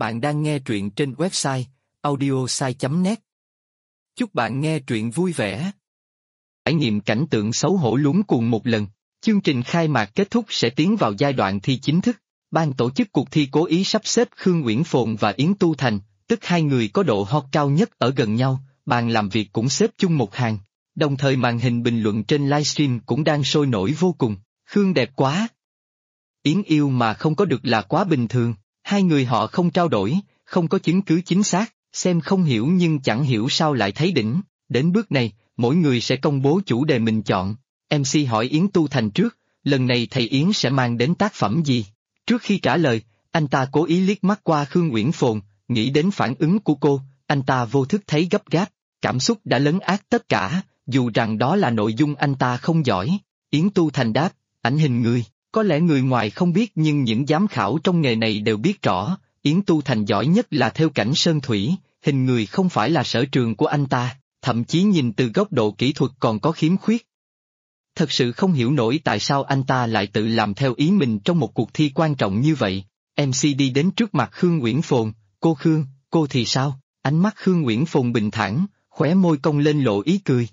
Bạn đang nghe truyện trên website audiosai.net. Chúc bạn nghe truyện vui vẻ. Trải nghiệm cảnh tượng xấu hổ luống cuồng một lần. Chương trình khai mạc kết thúc sẽ tiến vào giai đoạn thi chính thức. Ban tổ chức cuộc thi cố ý sắp xếp Khương Uyển Phồn và Yến Tu Thành, tức hai người có độ hot cao nhất ở gần nhau, bàn làm việc cũng xếp chung một hàng. Đồng thời màn hình bình luận trên livestream cũng đang sôi nổi vô cùng. Khương đẹp quá. Yến yêu mà không có được là quá bình thường. Hai người họ không trao đổi, không có chứng cứ chính xác, xem không hiểu nhưng chẳng hiểu sao lại thấy đỉnh. Đến bước này, mỗi người sẽ công bố chủ đề mình chọn. MC hỏi Yến Tu Thành trước, lần này thầy Yến sẽ mang đến tác phẩm gì? Trước khi trả lời, anh ta cố ý liếc mắt qua Khương Uyển Phồn, nghĩ đến phản ứng của cô, anh ta vô thức thấy gấp gáp, cảm xúc đã lấn át tất cả, dù rằng đó là nội dung anh ta không giỏi. Yến Tu Thành đáp, ảnh hình người. Có lẽ người ngoài không biết nhưng những giám khảo trong nghề này đều biết rõ, Yến Tu Thành giỏi nhất là thêu cảnh sơn thủy, hình người không phải là sở trường của anh ta, thậm chí nhìn từ góc độ kỹ thuật còn có khiếm khuyết. Thật sự không hiểu nổi tại sao anh ta lại tự làm theo ý mình trong một cuộc thi quan trọng như vậy. MC đi đến trước mặt Khương Uyển Phồn, cô Khương, cô thì sao? Ánh mắt Khương Uyển Phồn bình thản, khóe môi cong lên lộ ý cười.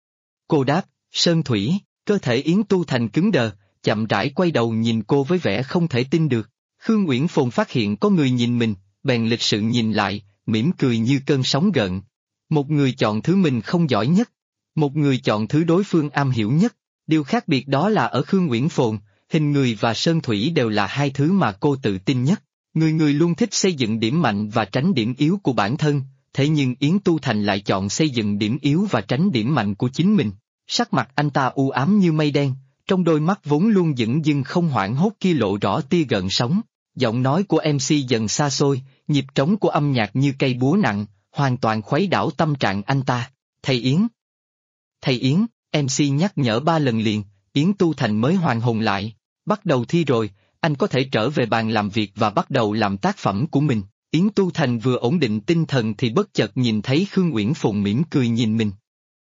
Cô đáp, sơn thủy, cơ thể Yến Tu Thành cứng đờ, chậm rãi quay đầu nhìn cô với vẻ không thể tin được. Khương Uyển Phồn phát hiện có người nhìn mình, bèn lịch sự nhìn lại, mỉm cười như cơn sóng gợn. Một người chọn thứ mình không giỏi nhất, một người chọn thứ đối phương am hiểu nhất. Điều khác biệt đó là ở Khương Uyển Phồn, hình người và sơn thủy đều là hai thứ mà cô tự tin nhất. Người người luôn thích xây dựng điểm mạnh và tránh điểm yếu của bản thân, thế nhưng Yến Tu Thành lại chọn xây dựng điểm yếu và tránh điểm mạnh của chính mình. Sắc mặt anh ta u ám như mây đen, trong đôi mắt vốn luôn dửng dưng không hoảng hốt kia lộ rõ tia gợn sóng. Giọng nói của MC dần xa xôi, nhịp trống của âm nhạc như cây búa nặng, hoàn toàn khuấy đảo tâm trạng anh ta. Thầy Yến! Thầy Yến! MC nhắc nhở 3 lần liền, Yến Tu Thành mới hoàn hồn lại. Bắt đầu thi rồi, anh có thể trở về bàn làm việc và bắt đầu làm tác phẩm của mình. Yến Tu Thành vừa ổn định tinh thần thì bất chợt nhìn thấy Khương Uyển Phồn mỉm cười nhìn mình.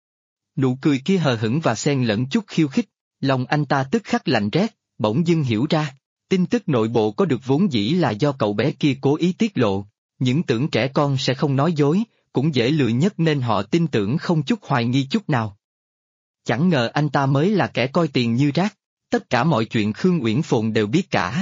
Nụ cười kia hờ hững và xen lẫn chút khiêu khích, lòng anh ta tức khắc lạnh rét, bỗng dưng hiểu ra. Tin tức nội bộ có được vốn dĩ là do cậu bé kia cố ý tiết lộ. Những tưởng trẻ con sẽ không nói dối, cũng dễ lừa nhất nên họ tin tưởng không chút hoài nghi chút nào. Chẳng ngờ anh ta mới là kẻ coi tiền như rác, tất cả mọi chuyện Khương Uyển Phồn đều biết cả.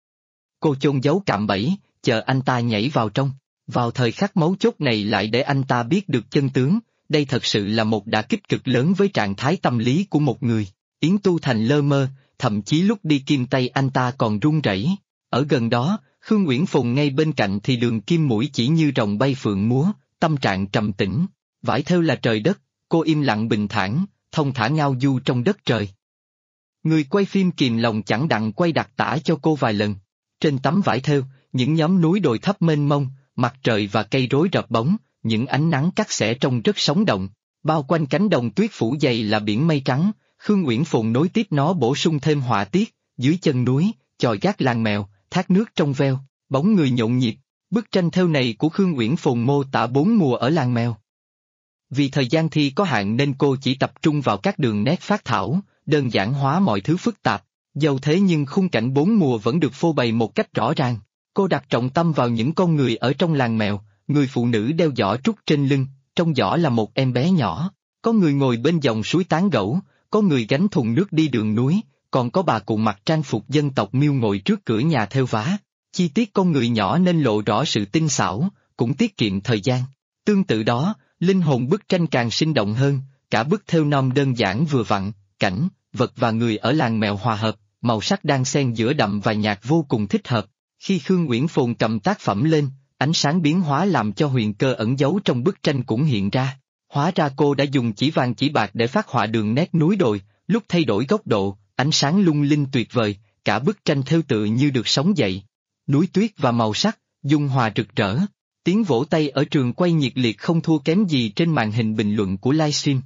Cô chôn giấu cạm bẫy, chờ anh ta nhảy vào trong, vào thời khắc mấu chốt này lại để anh ta biết được chân tướng, đây thật sự là một đả kích cực lớn với trạng thái tâm lý của một người. Yến Tu Thành lơ mơ, thậm chí lúc đi kim tay anh ta còn run rẩy. Ở gần đó, Khương Uyển Phồn ngay bên cạnh thì đường kim mũi chỉ như rồng bay phượng múa, tâm trạng trầm tĩnh. Vải thêu là trời đất, cô im lặng bình thản, thông thả ngao du trong đất trời. Người quay phim kìm lòng chẳng đặng quay đặc tả cho cô vài lần. Trên tấm vải thêu, những nhóm núi đồi thấp mênh mông, mặt trời và cây rối rập bóng, những ánh nắng cắt xẻ trông rất sống động. Bao quanh cánh đồng tuyết phủ dày là biển mây trắng, Khương Uyển Phồn nối tiếp nó bổ sung thêm họa tiết, dưới chân núi, chòi gác làng mèo, thác nước trong veo, bóng người nhộn nhịp. Bức tranh thêu này của Khương Uyển Phồn mô tả 4 mùa ở làng mèo. Vì thời gian thi có hạn nên cô chỉ tập trung vào các đường nét phác thảo, đơn giản hóa mọi thứ phức tạp. Dẫu thế nhưng khung cảnh 4 mùa vẫn được phô bày một cách rõ ràng. Cô đặt trọng tâm vào những con người ở trong làng mèo, người phụ nữ đeo giỏ trúc trên lưng, trong giỏ là một em bé nhỏ. Có người ngồi bên dòng suối tán gẫu, có người gánh thùng nước đi đường núi, còn có bà cụ mặc trang phục dân tộc Miêu ngồi trước cửa nhà thêu vá. Chi tiết con người nhỏ nên lộ rõ sự tinh xảo, cũng tiết kiệm thời gian. Tương tự đó, linh hồn bức tranh càng sinh động hơn, cả bức thêu non đơn giản vừa vặn, cảnh, vật và người ở làng mèo hòa hợp, màu sắc đan xen giữa đậm và nhạt vô cùng thích hợp. Khi Khương Uyển Phồn cầm tác phẩm lên, ánh sáng biến hóa làm cho huyền cơ ẩn giấu trong bức tranh cũng hiện ra. Hóa ra cô đã dùng chỉ vàng chỉ bạc để phác họa đường nét núi đồi, lúc thay đổi góc độ, ánh sáng lung linh tuyệt vời, cả bức tranh thêu tự như được sống dậy. Núi tuyết và màu sắc, dung hòa rực rỡ. Tiếng vỗ tay ở trường quay nhiệt liệt không thua kém gì trên màn hình bình luận của livestream.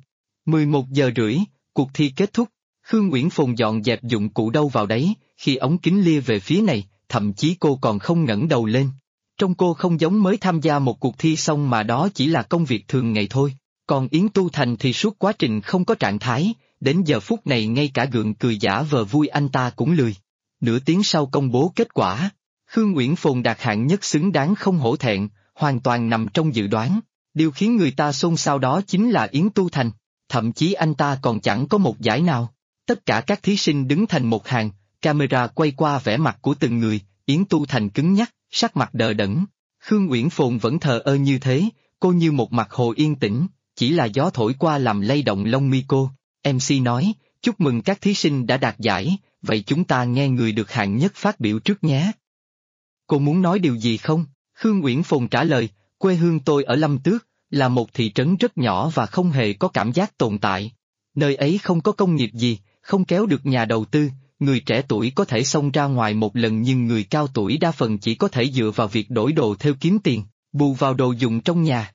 11:30, cuộc thi kết thúc. Khương Uyển Phồn dọn dẹp dụng cụ đâu vào đấy, khi ống kính lia về phía này, thậm chí cô còn không ngẩng đầu lên. Trông cô không giống mới tham gia một cuộc thi xong mà đó chỉ là công việc thường ngày thôi. Còn Yến Tu Thành thì suốt quá trình không có trạng thái, đến giờ phút này ngay cả gượng cười giả vờ vui anh ta cũng lười. Nửa tiếng sau công bố kết quả, Khương Uyển Phồn đạt hạng nhất xứng đáng không hổ thẹn, hoàn toàn nằm trong dự đoán. Điều khiến người ta xôn xao đó chính là Yến Tu Thành, thậm chí anh ta còn chẳng có một giải nào. Tất cả các thí sinh đứng thành một hàng, camera quay qua vẻ mặt của từng người, Yến Tu Thành cứng nhắc, sắc mặt đờ đẫn. Khương Uyển Phồn vẫn thờ ơ như thế, cô như một mặt hồ yên tĩnh, chỉ là gió thổi qua làm lay động lông mi cô. MC nói, chúc mừng các thí sinh đã đạt giải, vậy chúng ta nghe người được hạng nhất phát biểu trước nhé. Cô muốn nói điều gì không? Khương Uyển Phồn trả lời, quê hương tôi ở Lâm Tước, là một thị trấn rất nhỏ và không hề có cảm giác tồn tại. Nơi ấy không có công nghiệp gì, không kéo được nhà đầu tư, người trẻ tuổi có thể xông ra ngoài một lần nhưng người cao tuổi đa phần chỉ có thể dựa vào việc đổi đồ theo kiếm tiền, bù vào đồ dùng trong nhà.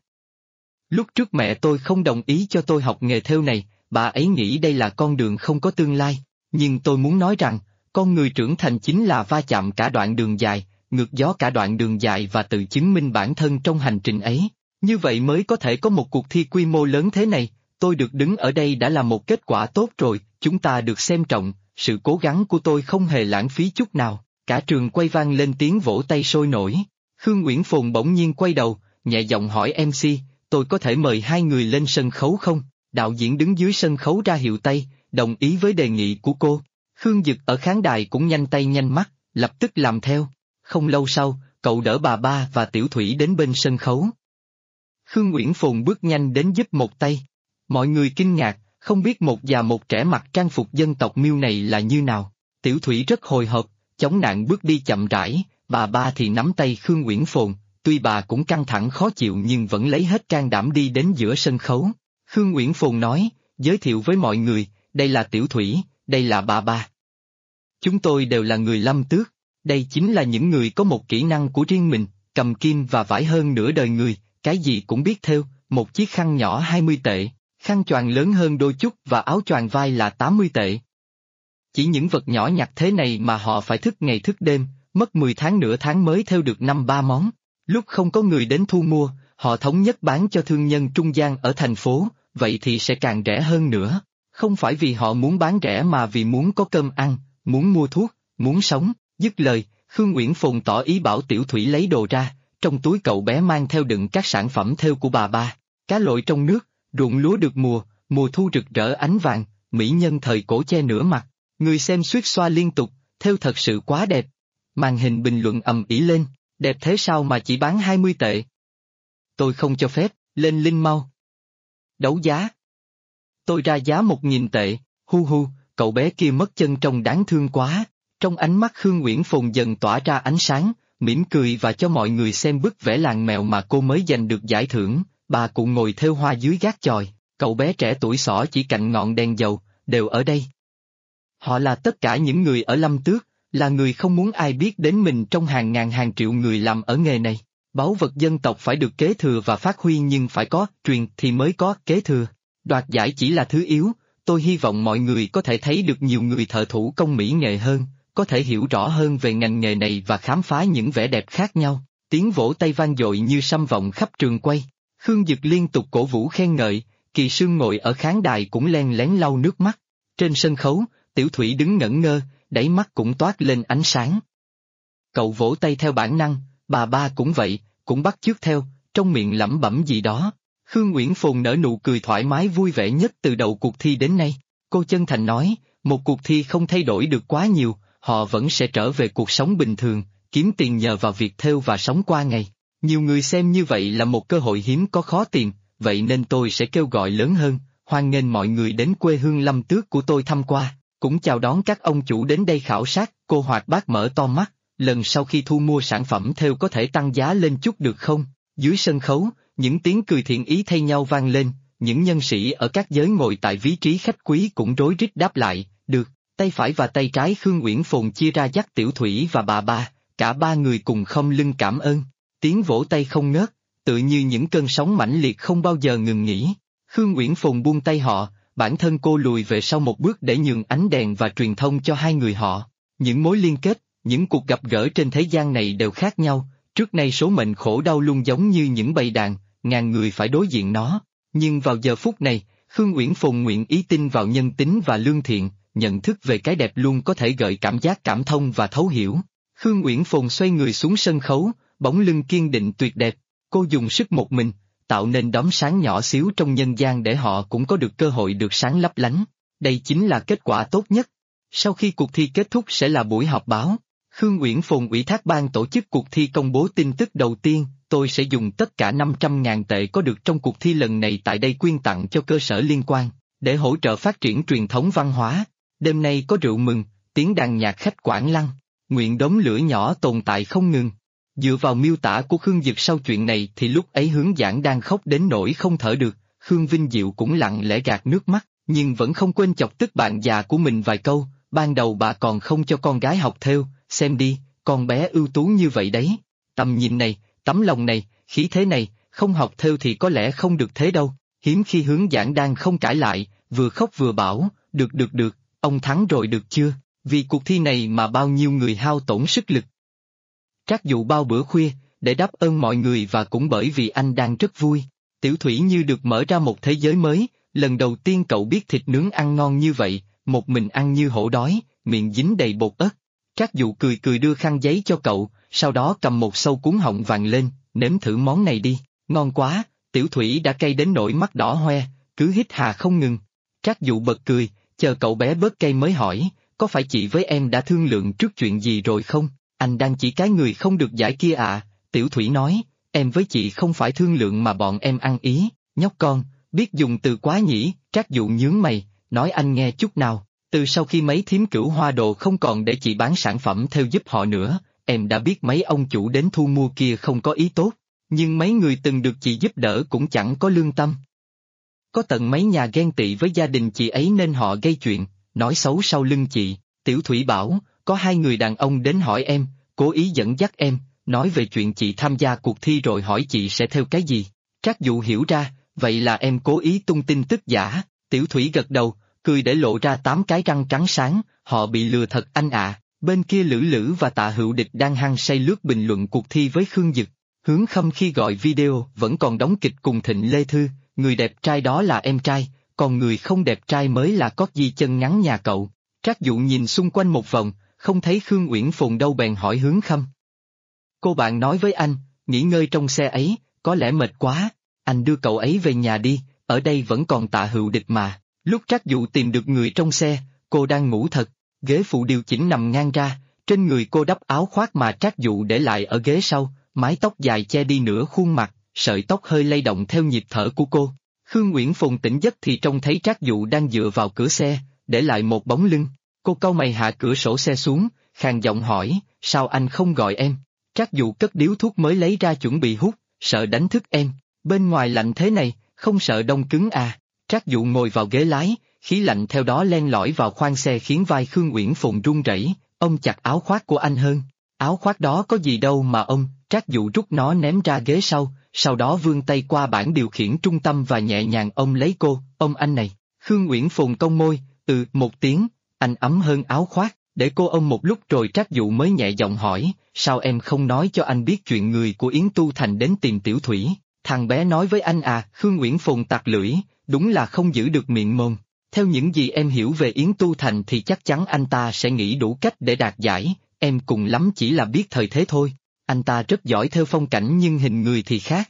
Lúc trước mẹ tôi không đồng ý cho tôi học nghề thêu này, bà ấy nghĩ đây là con đường không có tương lai, nhưng tôi muốn nói rằng, con người trưởng thành chính là va chạm cả đoạn đường dài, ngược gió cả đoạn đường dài và tự chứng minh bản thân trong hành trình ấy. Như vậy mới có thể có một cuộc thi quy mô lớn thế này, tôi được đứng ở đây đã là một kết quả tốt rồi, chúng ta được xem trọng, sự cố gắng của tôi không hề lãng phí chút nào, cả trường quay vang lên tiếng vỗ tay sôi nổi. Khương Uyển Phồn bỗng nhiên quay đầu, nhẹ giọng hỏi MC, tôi có thể mời hai người lên sân khấu không? Đạo diễn đứng dưới sân khấu ra hiệu tay, đồng ý với đề nghị của cô. Khương Dực ở khán đài cũng nhanh tay nhanh mắt, lập tức làm theo. Không lâu sau, cậu đỡ bà Ba và Tiểu Thủy đến bên sân khấu. Khương Uyển Phồn bước nhanh đến giúp một tay. Mọi người kinh ngạc, không biết một già một trẻ mặc trang phục dân tộc Miêu này là như nào. Tiểu Thủy rất hồi hộp, chống nạn bước đi chậm rãi, bà Ba thì nắm tay Khương Uyển Phồn, tuy bà cũng căng thẳng khó chịu nhưng vẫn lấy hết can đảm đi đến giữa sân khấu. Khương Uyển Phồn nói, giới thiệu với mọi người, đây là Tiểu Thủy, đây là bà Ba. Chúng tôi đều là người Lâm Tước, đây chính là những người có một kỹ năng của riêng mình, cầm kim và vải hơn nửa đời người, cái gì cũng biết thêu, một chiếc khăn nhỏ 20 tệ, khăn choàng lớn hơn đôi chút và áo choàng vai là 80 tệ. Chỉ những vật nhỏ nhặt thế này mà họ phải thức ngày thức đêm, mất 10 tháng nửa tháng mới thêu được 5-3 món. Lúc không có người đến thu mua, họ thống nhất bán cho thương nhân trung gian ở thành phố, vậy thì sẽ càng rẻ hơn nữa. Không phải vì họ muốn bán rẻ mà vì muốn có cơm ăn, muốn mua thuốc, muốn sống. Dứt lời, Khương Uyển Phồn tỏ ý bảo Tiểu Thủy lấy đồ ra, trong túi cậu bé mang theo đựng các sản phẩm thêu của bà Ba. Cá lội trong nước, ruộng lúa được mùa thu rực rỡ ánh vàng, mỹ nhân thời cổ che nửa mặt. Người xem suýt xoa liên tục, thêu thật sự quá đẹp. Màn hình bình luận ầm ĩ lên, đẹp thế sao mà chỉ bán 20 tệ. Tôi không cho phép, lên link mau. Đấu giá. Tôi ra giá 1.000 tệ, hu hu, cậu bé kia mất chân trông đáng thương quá. Trong ánh mắt Khương Uyển Phồn dần tỏa ra ánh sáng, mỉm cười và cho mọi người xem bức vẽ làng mèo mà cô mới giành được giải thưởng. Bà cụ ngồi thêu hoa dưới gác chòi, cậu bé trẻ tuổi xỏ chỉ cạnh ngọn đèn dầu, đều ở đây. Họ là tất cả những người ở Lâm Tước, là người không muốn ai biết đến mình trong hàng ngàn hàng triệu người làm ở nghề này. Báu vật dân tộc phải được kế thừa và phát huy nhưng phải có truyền thì mới có kế thừa. Đoạt giải chỉ là thứ yếu, tôi hy vọng mọi người có thể thấy được nhiều người thợ thủ công mỹ nghệ hơn, có thể hiểu rõ hơn về ngành nghề này và khám phá những vẻ đẹp khác nhau. Tiếng vỗ tay vang dội như sấm vọng khắp trường quay. Khương Dực liên tục cổ vũ khen ngợi, Kỳ Sương ngồi ở khán đài cũng len lén lau nước mắt. Trên sân khấu, Tiểu Thủy đứng ngẩn ngơ, đáy mắt cũng toát lên ánh sáng. Cậu vỗ tay theo bản năng, bà Ba cũng vậy, cũng bắt chước theo, trong miệng lẩm bẩm gì đó. Khương Uyển Phồn nở nụ cười thoải mái vui vẻ nhất từ đầu cuộc thi đến nay. Cô chân thành nói, một cuộc thi không thay đổi được quá nhiều, họ vẫn sẽ trở về cuộc sống bình thường, kiếm tiền nhờ vào việc thêu và sống qua ngày. Nhiều người xem như vậy là một cơ hội hiếm có khó tìm, vậy nên tôi sẽ kêu gọi lớn hơn, hoan nghênh mọi người đến quê hương Lâm Tước của tôi thăm qua, cũng chào đón các ông chủ đến đây khảo sát. Cô hoạt bát mở to mắt, lần sau khi thu mua sản phẩm thêu có thể tăng giá lên chút được không? Dưới sân khấu, những tiếng cười thiện ý thay nhau vang lên, những nhân sĩ ở các giới ngồi tại vị trí khách quý cũng rối rít đáp lại, được. Tay phải và tay trái Khương Uyển Phồn chia ra dắt Tiểu Thủy và bà Ba, cả ba người cùng khom lưng cảm ơn. Tiếng vỗ tay không ngớt, tự như những cơn sóng mãnh liệt không bao giờ ngừng nghỉ. Khương Uyển Phồn buông tay họ, bản thân cô lùi về sau một bước để nhường ánh đèn và truyền thông cho hai người họ. Những mối liên kết, những cuộc gặp gỡ trên thế gian này đều khác nhau, trước nay số mệnh khổ đau luôn giống như những bầy đàn, ngàn người phải đối diện nó. Nhưng vào giờ phút này, Khương Uyển Phồn nguyện ý tin vào nhân tính và lương thiện, nhận thức về cái đẹp luôn có thể gợi cảm giác cảm thông và thấu hiểu. Khương Uyển Phồn xoay người xuống sân khấu, bóng lưng kiên định tuyệt đẹp, cô dùng sức một mình, tạo nên đốm sáng nhỏ xíu trong nhân gian để họ cũng có được cơ hội được sáng lấp lánh. Đây chính là kết quả tốt nhất. Sau khi cuộc thi kết thúc sẽ là buổi họp báo. Khương Uyển Phồn ủy thác ban tổ chức cuộc thi công bố tin tức đầu tiên, tôi sẽ dùng tất cả 500.000 tệ có được trong cuộc thi lần này tại đây quyên tặng cho cơ sở liên quan, để hỗ trợ phát triển truyền thống văn hóa. Đêm nay có rượu mừng, tiếng đàn nhạc khách quảng lăng, nguyện đốm lửa nhỏ tồn tại không ngừng. Dựa vào miêu tả của Khương Dực sau chuyện này thì lúc ấy Hướng Giảng đang khóc đến nỗi không thở được, Khương Vinh Diệu cũng lặng lẽ gạt nước mắt, nhưng vẫn không quên chọc tức bạn già của mình vài câu. Ban đầu bà còn không cho con gái học thêu, xem đi, con bé ưu tú như vậy đấy. Tầm nhìn này, tấm lòng này, khí thế này, không học thêu thì có lẽ không được thế đâu. Hiếm khi Hướng Giảng đang không cãi lại, vừa khóc vừa bảo, được, ông thắng rồi được chưa, vì cuộc thi này mà bao nhiêu người hao tổn sức lực. Trác Dụ bao bữa khuya, để đáp ơn mọi người và cũng bởi vì anh đang rất vui. Tiểu Thủy như được mở ra một thế giới mới, lần đầu tiên cậu biết thịt nướng ăn ngon như vậy, một mình ăn như hổ đói, miệng dính đầy bột ớt. Trác Dụ cười cười đưa khăn giấy cho cậu, sau đó cầm một sâu cuốn họng vàng lên, nếm thử món này đi, ngon quá. Tiểu Thủy đã cay đến nỗi mắt đỏ hoe, cứ hít hà không ngừng. Trác Dụ bật cười, chờ cậu bé bớt cay mới hỏi, có phải chị với em đã thương lượng trước chuyện gì rồi không? Anh đang chỉ cái người không được giải kia à? Tiểu Thủy nói, em với chị không phải thương lượng mà bọn em ăn ý, nhóc con, biết dùng từ quá nhỉ? Trác Dụ nhướng mày, nói anh nghe chút nào. Từ sau khi mấy thím Cửu Hoa Đồ không còn để chị bán sản phẩm theo giúp họ nữa, em đã biết mấy ông chủ đến thu mua kia không có ý tốt, nhưng mấy người từng được chị giúp đỡ cũng chẳng có lương tâm. Có tận mấy nhà ghen tị với gia đình chị ấy nên họ gây chuyện, nói xấu sau lưng chị. Tiểu Thủy bảo, có 2 người đàn ông đến hỏi em, cố ý dẫn dắt em, nói về chuyện chị tham gia cuộc thi rồi hỏi chị sẽ theo cái gì. Trác Dụ hiểu ra, vậy là em cố ý tung tin tức giả. Tiểu Thủy gật đầu, cười để lộ ra 8 cái răng trắng sáng, họ bị lừa thật anh ạ. Bên kia Lữ Lữ và Tạ Hữu Địch đang hăng say lướt bình luận cuộc thi với Khương Dực. Hướng Khâm khi gọi video vẫn còn đóng kịch cùng Thịnh Lê Thư, người đẹp trai đó là em trai, còn người không đẹp trai mới là cót di chân ngắn nhà cậu. Trác Dụ nhìn xung quanh một vòng, không thấy Khương Uyển Phồn đâu bèn hỏi Hướng Khâm. Cô bạn nói với anh, nghỉ ngơi trong xe ấy, có lẽ mệt quá, anh đưa cậu ấy về nhà đi, ở đây vẫn còn Tạ Hữu Địch mà. Lúc Trác Dụ tìm được người trong xe, cô đang ngủ thật, ghế phụ điều chỉnh nằm ngang ra, trên người cô đắp áo khoác mà Trác Dụ để lại ở ghế sau, mái tóc dài che đi nửa khuôn mặt, sợi tóc hơi lay động theo nhịp thở của cô. Khương Uyển Phồn tỉnh giấc thì trông thấy Trác Dụ đang dựa vào cửa xe, để lại một bóng lưng. Cô cau mày hạ cửa sổ xe xuống, khàn giọng hỏi, sao anh không gọi em? Trác Dụ cất điếu thuốc mới lấy ra chuẩn bị hút, sợ đánh thức em, bên ngoài lạnh thế này, không sợ đông cứng à? Trác Dụ ngồi vào ghế lái, khí lạnh theo đó len lỏi vào khoang xe khiến vai Khương Uyển Phồn run rẩy. Ông chặt áo khoác của anh hơn. Áo khoác đó có gì đâu mà ông. Trác Dụ rút nó ném ra ghế sau đó vươn tay qua bảng điều khiển trung tâm và nhẹ nhàng ôm lấy cô, ôm anh này. Khương Uyển Phồn cong môi, một tiếng, anh ấm hơn áo khoác, để cô ôm một lúc rồi Trác Dụ mới nhẹ giọng hỏi, sao em không nói cho anh biết chuyện người của Yến Tu Thành đến tìm Tiểu Thủy, thằng bé nói với anh à? Khương Uyển Phồn tặc lưỡi, đúng là không giữ được miệng mồm. Theo những gì em hiểu về Yến Tu Thành thì chắc chắn anh ta sẽ nghĩ đủ cách để đạt giải, em cùng lắm chỉ là biết thời thế thôi. Anh ta rất giỏi theo phong cảnh nhưng hình người thì khác.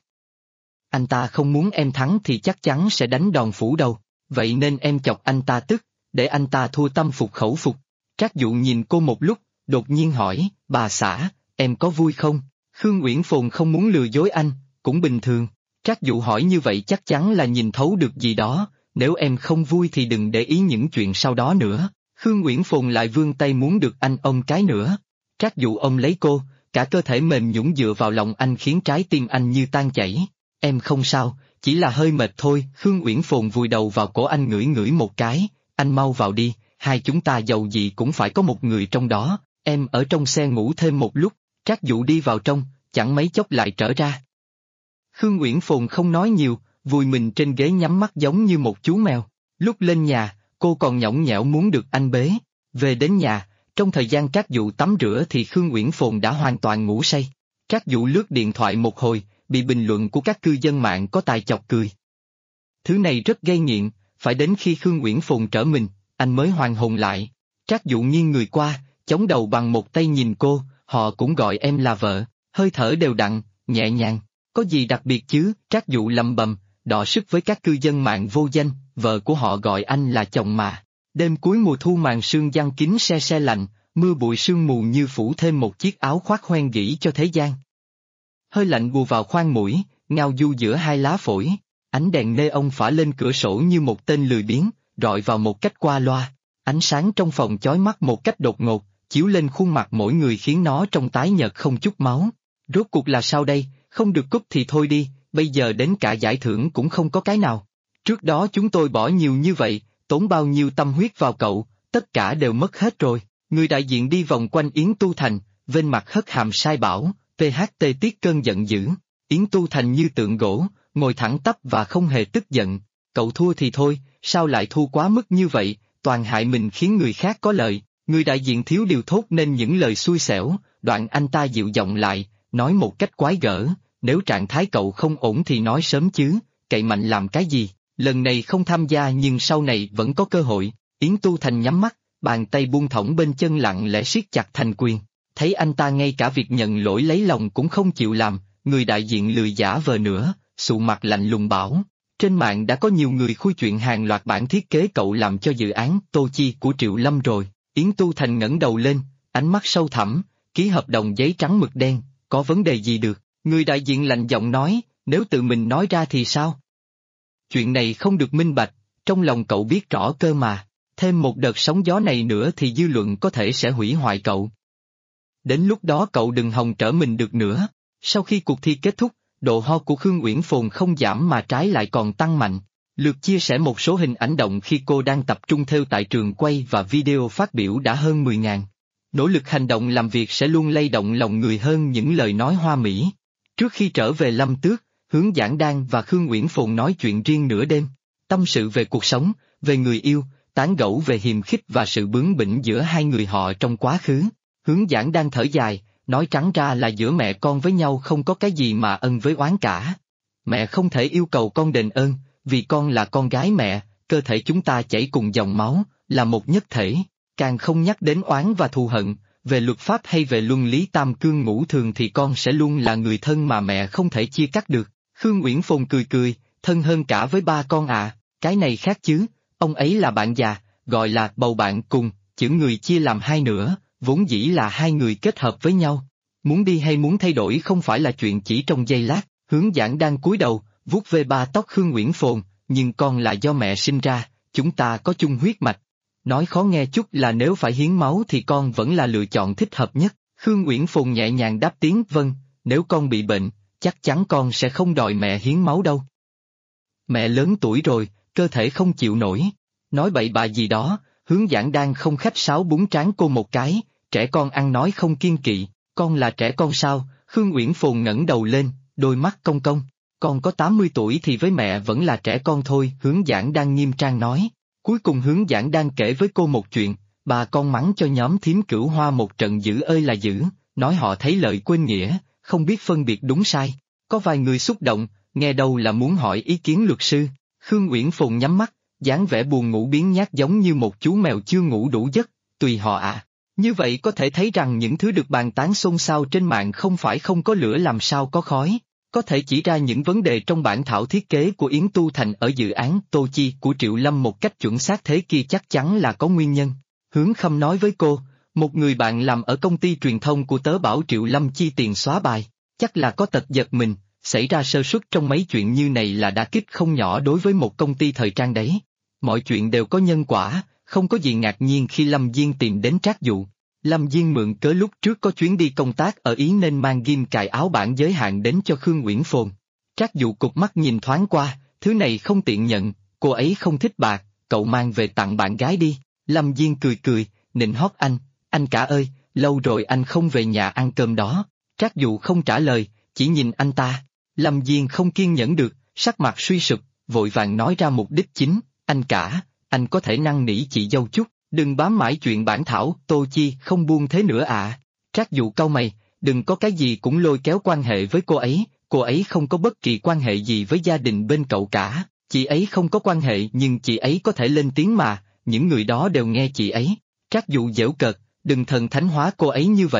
Anh ta không muốn em thắng thì chắc chắn sẽ đánh đòn phủ đầu, vậy nên em chọc anh ta tức, để anh ta thua tâm phục khẩu phục. Trác Dụ nhìn cô một lúc, đột nhiên hỏi, bà xã, em có vui không? Khương Uyển Phồn không muốn lừa dối anh, cũng bình thường. Trác Dụ hỏi như vậy chắc chắn là nhìn thấu được gì đó, nếu em không vui thì đừng để ý những chuyện sau đó nữa. Khương Uyển Phồn lại vươn tay muốn được anh ôm cái nữa. Trác Dụ ôm lấy cô, cả cơ thể mềm nhũn dựa vào lòng anh khiến trái tim anh như tan chảy. Em không sao, chỉ là hơi mệt thôi. Khương Uyển Phồn vùi đầu vào cổ anh ngửi ngửi một cái, anh mau vào đi, hai chúng ta dầu gì cũng phải có một người trong đó, em ở trong xe ngủ thêm một lúc. Trác Dụ đi vào trong, chẳng mấy chốc lại trở ra. Khương Uyển Phồn không nói nhiều, vùi mình trên ghế nhắm mắt giống như một chú mèo. Lúc lên nhà, cô còn nhõng nhẽo muốn được anh bế. Về đến nhà, trong thời gian Trác Dụ tắm rửa thì Khương Uyển Phồn đã hoàn toàn ngủ say. Trác Dụ lướt điện thoại một hồi, bị bình luận của các cư dân mạng có tài chọc cười. Thứ này rất gây nghiện, phải đến khi Khương Uyển Phồn trở mình, anh mới hoàn hồn lại. Trác Dụ nghiêng người qua, chống đầu bằng một tay nhìn cô, họ cũng gọi em là vợ, hơi thở đều đặn, nhẹ nhàng. Có gì đặc biệt chứ? Trác Dụ lầm bầm, đọ sức với các cư dân mạng vô danh, vợ của họ gọi anh là chồng mà. Đêm cuối mùa thu màn sương giăng kín se se lạnh, mưa bụi sương mù như phủ thêm một chiếc áo khoác hoen gỉ cho thế gian. Hơi lạnh bù vào khoang mũi, ngao du giữa hai lá phổi, ánh đèn neon phả lên cửa sổ như một tên lười biếng, rọi vào một cách qua loa. Ánh sáng trong phòng chói mắt một cách đột ngột, chiếu lên khuôn mặt mỗi người khiến nó trông tái nhợt không chút máu. Rốt cuộc là sao đây, không được cúp thì thôi đi, bây giờ đến cả giải thưởng cũng không có cái nào. Trước đó chúng tôi bỏ nhiều như vậy, tốn bao nhiêu tâm huyết vào cậu, tất cả đều mất hết rồi. Người đại diện đi vòng quanh Yến Tu Thành, bên mặt hất hàm sai bảo, THT tiết cơn giận dữ. Yến Tu Thành như tượng gỗ, ngồi thẳng tắp và không hề tức giận. Cậu thua thì thôi, sao lại thua quá mức như vậy, toàn hại mình khiến người khác có lợi. Người đại diện thiếu điều thốt nên những lời xui xẻo, đoạn anh ta dịu giọng lại, nói một cách quái gở, nếu trạng thái cậu không ổn thì nói sớm chứ, cậy mạnh làm cái gì, lần này không tham gia nhưng sau này vẫn có cơ hội. Yến Tu Thành nhắm mắt, bàn tay buông thõng bên chân lặng lẽ siết chặt thành quyền, thấy anh ta ngay cả việc nhận lỗi lấy lòng cũng không chịu làm, người đại diện lười giả vờ nữa, sụ mặt lạnh lùng bảo. Trên mạng đã có nhiều người khui chuyện hàng loạt bản thiết kế cậu làm cho dự án Tô Chi của Triệu Lâm rồi. Yến Tu Thành ngẩng đầu lên, ánh mắt sâu thẳm, ký hợp đồng giấy trắng mực đen, có vấn đề gì được, người đại diện lạnh giọng nói, nếu tự mình nói ra thì sao? Chuyện này không được minh bạch, trong lòng cậu biết rõ cơ mà, thêm một đợt sóng gió này nữa thì dư luận có thể sẽ hủy hoại cậu. Đến lúc đó cậu đừng hòng trở mình được nữa. Sau khi cuộc thi kết thúc, độ hot của Khương Uyển Phồn không giảm mà trái lại còn tăng mạnh. Lượt chia sẻ một số hình ảnh động khi cô đang tập trung theo tại trường quay và video phát biểu đã hơn 10.000. Nỗ lực hành động làm việc sẽ luôn lay động lòng người hơn những lời nói hoa mỹ. Trước khi trở về Lâm Tước, Hướng Giảng Đan và Khương Uyển Phồn nói chuyện riêng nửa đêm, tâm sự về cuộc sống, về người yêu, tán gẫu về hiềm khích và sự bướng bỉnh giữa hai người họ trong quá khứ. Hướng Giảng Đan thở dài, nói trắng ra là giữa mẹ con với nhau không có cái gì mà ân với oán cả. Mẹ không thể yêu cầu con đền ơn, vì con là con gái mẹ, cơ thể chúng ta chảy cùng dòng máu, là một nhất thể, càng không nhắc đến oán và thù hận, về luật pháp hay về luân lý tam cương ngũ thường thì con sẽ luôn là người thân mà mẹ không thể chia cắt được. Khương Uyển Phồn cười cười, thân hơn cả với ba con à, cái này khác chứ, ông ấy là bạn già, gọi là bầu bạn cùng, chữ người chia làm hai nửa, vốn dĩ là hai người kết hợp với nhau. Muốn đi hay muốn thay đổi không phải là chuyện chỉ trong giây lát. Hướng Giảng đang cúi đầu, vuốt ve ba tóc Khương Uyển Phồn, nhưng con là do mẹ sinh ra, chúng ta có chung huyết mạch. Nói khó nghe chút là nếu phải hiến máu thì con vẫn là lựa chọn thích hợp nhất. Khương Uyển Phồn nhẹ nhàng đáp tiếng vâng, nếu con bị bệnh, chắc chắn con sẽ không đòi mẹ hiến máu đâu. Mẹ lớn tuổi rồi, cơ thể không chịu nổi. Nói bậy bạ gì đó, Hướng Giảng đang không khách sáo búng trán cô một cái, trẻ con ăn nói không kiêng kỵ, con là trẻ con sao? Khương Uyển Phồn ngẩng đầu lên, đôi mắt cong cong, con có 80 tuổi thì với mẹ vẫn là trẻ con thôi. Hướng Giảng đang nghiêm trang nói. Cuối cùng Hướng Giảng đang kể với cô một chuyện, bà con mắng cho nhóm Thím Cửu Hoa một trận dữ ơi là dữ, nói họ thấy lợi quên nghĩa, không biết phân biệt đúng sai. Có vài người xúc động, nghe đâu là muốn hỏi ý kiến luật sư. Khương Uyển Phồn nhắm mắt, dáng vẻ buồn ngủ biến nhát giống như một chú mèo chưa ngủ đủ giấc, tùy họ à. Như vậy có thể thấy rằng những thứ được bàn tán xôn xao trên mạng không phải không có lửa làm sao có khói, có thể chỉ ra những vấn đề trong bản thảo thiết kế của Yến Tu Thành ở dự án Tô Chi của Triệu Lâm một cách chuẩn xác, thế kia chắc chắn là có nguyên nhân. Hướng Khâm nói với cô, một người bạn làm ở công ty truyền thông của tớ bảo Triệu Lâm chi tiền xóa bài, chắc là có tật giật mình, xảy ra sơ suất trong mấy chuyện như này là đả kích không nhỏ đối với một công ty thời trang đấy. Mọi chuyện đều có nhân quả. Không có gì ngạc nhiên khi Lâm Diên tìm đến Trác Dụ. Lâm Diên mượn cớ lúc trước có chuyến đi công tác ở Ý nên mang ghim cài áo bản giới hạn đến cho Khương Uyển Phồn. Trác Dụ cụp mắt nhìn thoáng qua, thứ này không tiện nhận, cô ấy không thích bạc, cậu mang về tặng bạn gái đi. Lâm Diên cười cười, nịnh hót anh cả ơi, lâu rồi anh không về nhà ăn cơm đó. Trác Dụ không trả lời, chỉ nhìn anh ta. Lâm Diên không kiên nhẫn được, sắc mặt suy sụp, vội vàng nói ra mục đích chính, anh cả. Anh có thể năn nỉ chị dâu chút, đừng bám mãi chuyện bản thảo, Tô Chi không buông thế nữa à. Trác Dụ cau mày, đừng có cái gì cũng lôi kéo quan hệ với cô ấy không có bất kỳ quan hệ gì với gia đình bên cậu cả, chị ấy không có quan hệ nhưng chị ấy có thể lên tiếng mà, những người đó đều nghe chị ấy. Trác Dụ giễu cợt, đừng thần thánh hóa cô ấy như vậy,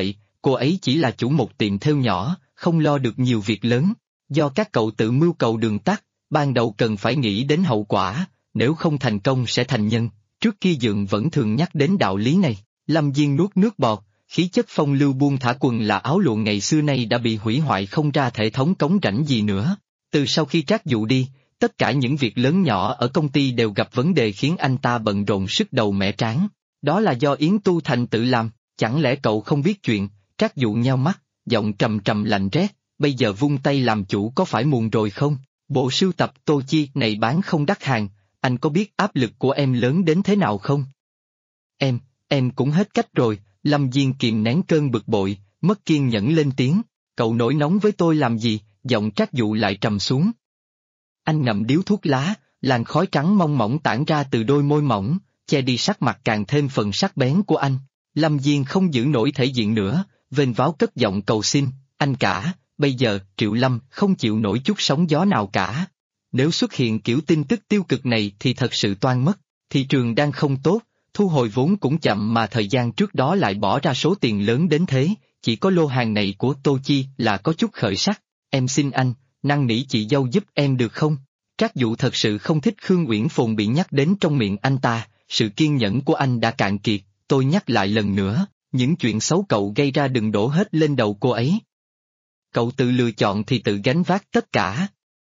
cô ấy chỉ là chủ một tiệm thêu nhỏ, không lo được nhiều việc lớn. Do các cậu tự mưu cầu đường tắt, ban đầu cần phải nghĩ đến hậu quả, nếu không thành công sẽ thành nhân. Trước kia Dượng vẫn thường nhắc đến đạo lý này. Lâm Diên nuốt nước bọt, khí chất phong lưu buông thả, quần là áo lụa ngày xưa nay đã bị hủy hoại không ra hệ thống cống rãnh gì nữa. Từ sau khi Trác Dụ đi, tất cả những việc lớn nhỏ ở công ty đều gặp vấn đề khiến anh ta bận rộn sức đầu mẻ trán. Đó là do Yến Tu Thành tự làm, chẳng lẽ cậu không biết chuyện? Trác Dụ nheo mắt, giọng trầm trầm lạnh rét, bây giờ vung tay làm chủ có phải muộn rồi không? Bộ sưu tập Tô Chi này bán không đắt hàng, anh có biết áp lực của em lớn đến thế nào không? Em cũng hết cách rồi. Lâm Diên kìm nén cơn bực bội, mất kiên nhẫn lên tiếng, cậu nổi nóng với tôi làm gì? Giọng Trác Dụ lại trầm xuống. Anh ngậm điếu thuốc lá, làn khói trắng mong mỏng tản ra từ đôi môi mỏng, che đi sắc mặt càng thêm phần sắc bén của anh. Lâm Diên không giữ nổi thể diện nữa, vênh váo cất giọng cầu xin, anh cả, bây giờ Triệu Lâm không chịu nổi chút sóng gió nào cả. Nếu xuất hiện kiểu tin tức tiêu cực này thì thật sự toan mất, thị trường đang không tốt, thu hồi vốn cũng chậm mà thời gian trước đó lại bỏ ra số tiền lớn đến thế, chỉ có lô hàng này của Tô Chi là có chút khởi sắc. Em xin anh, năn nỉ chị dâu giúp em được không? Trác Dụ thật sự không thích Khương Uyển Phồn bị nhắc đến trong miệng anh ta, sự kiên nhẫn của anh đã cạn kiệt, tôi nhắc lại lần nữa, những chuyện xấu cậu gây ra đừng đổ hết lên đầu cô ấy. Cậu tự lựa chọn thì tự gánh vác tất cả.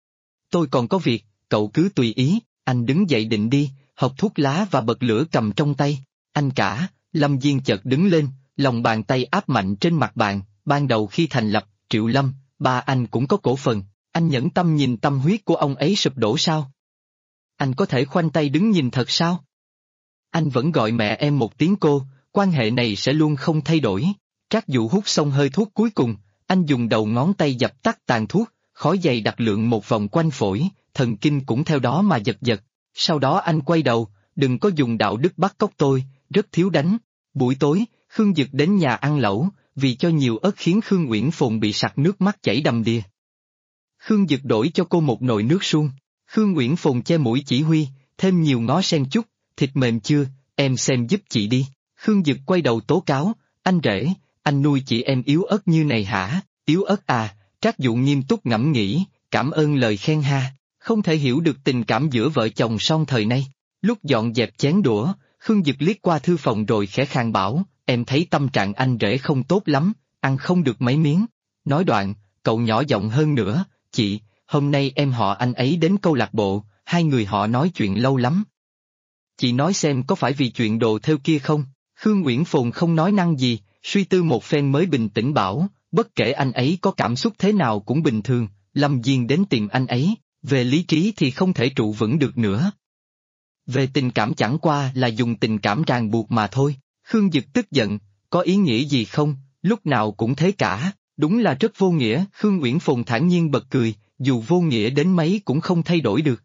Tôi còn có việc, cậu cứ tùy ý. Anh đứng dậy định đi, hộp thuốc lá và bật lửa cầm trong tay. Anh cả, Lâm Diên chợt đứng lên, lòng bàn tay áp mạnh trên mặt bàn, ban đầu khi thành lập, Triệu Lâm, ba anh cũng có cổ phần, anh nhẫn tâm nhìn tâm huyết của ông ấy sụp đổ sao? Anh có thể khoanh tay đứng nhìn thật sao? Anh vẫn gọi mẹ em một tiếng cô, quan hệ này sẽ luôn không thay đổi. Trác Dụ hút xong hơi thuốc cuối cùng, anh dùng đầu ngón tay dập tắt tàn thuốc, khói dày đặc lượn một vòng quanh phổi, thần kinh cũng theo đó mà giật giật. Sau đó anh quay đầu, đừng có dùng đạo đức bắt cóc tôi, rất thiếu đánh. Buổi tối, Khương Dực đến nhà ăn lẩu, vì cho nhiều ớt khiến Khương Uyển Phồn bị sặc nước mắt chảy đầm đìa. Khương Dực đổi cho cô một nồi nước suông. Khương Uyển Phồn che mũi chỉ huy, thêm nhiều ngó sen chút, thịt mềm chưa, em xem giúp chị đi. Khương Dực quay đầu tố cáo, anh rể, anh nuôi chị em yếu ớt như này hả? Yếu ớt à? Trác Dụ nghiêm túc ngẫm nghĩ, cảm ơn lời khen ha. Không thể hiểu được tình cảm giữa vợ chồng son thời nay. Lúc dọn dẹp chén đũa, Khương Dực liếc qua thư phòng rồi khẽ khàng bảo, em thấy tâm trạng anh rể không tốt lắm, ăn không được mấy miếng. Nói đoạn, cậu nhỏ giọng hơn nữa, chị, hôm nay em họ anh ấy đến câu lạc bộ, hai người họ nói chuyện lâu lắm. Chị nói xem có phải vì chuyện đồ thêu kia không? Khương Uyển Phồn không nói năng gì, suy tư một phen mới bình tĩnh bảo, bất kể anh ấy có cảm xúc thế nào cũng bình thường, Lâm Diên đến tìm anh ấy, về lý trí thì không thể trụ vững được nữa. Về tình cảm chẳng qua là dùng tình cảm ràng buộc mà thôi. Khương Dực tức giận, có ý nghĩa gì không, lúc nào cũng thế cả, đúng là rất vô nghĩa. Khương Uyển Phồn thản nhiên bật cười, dù vô nghĩa đến mấy cũng không thay đổi được.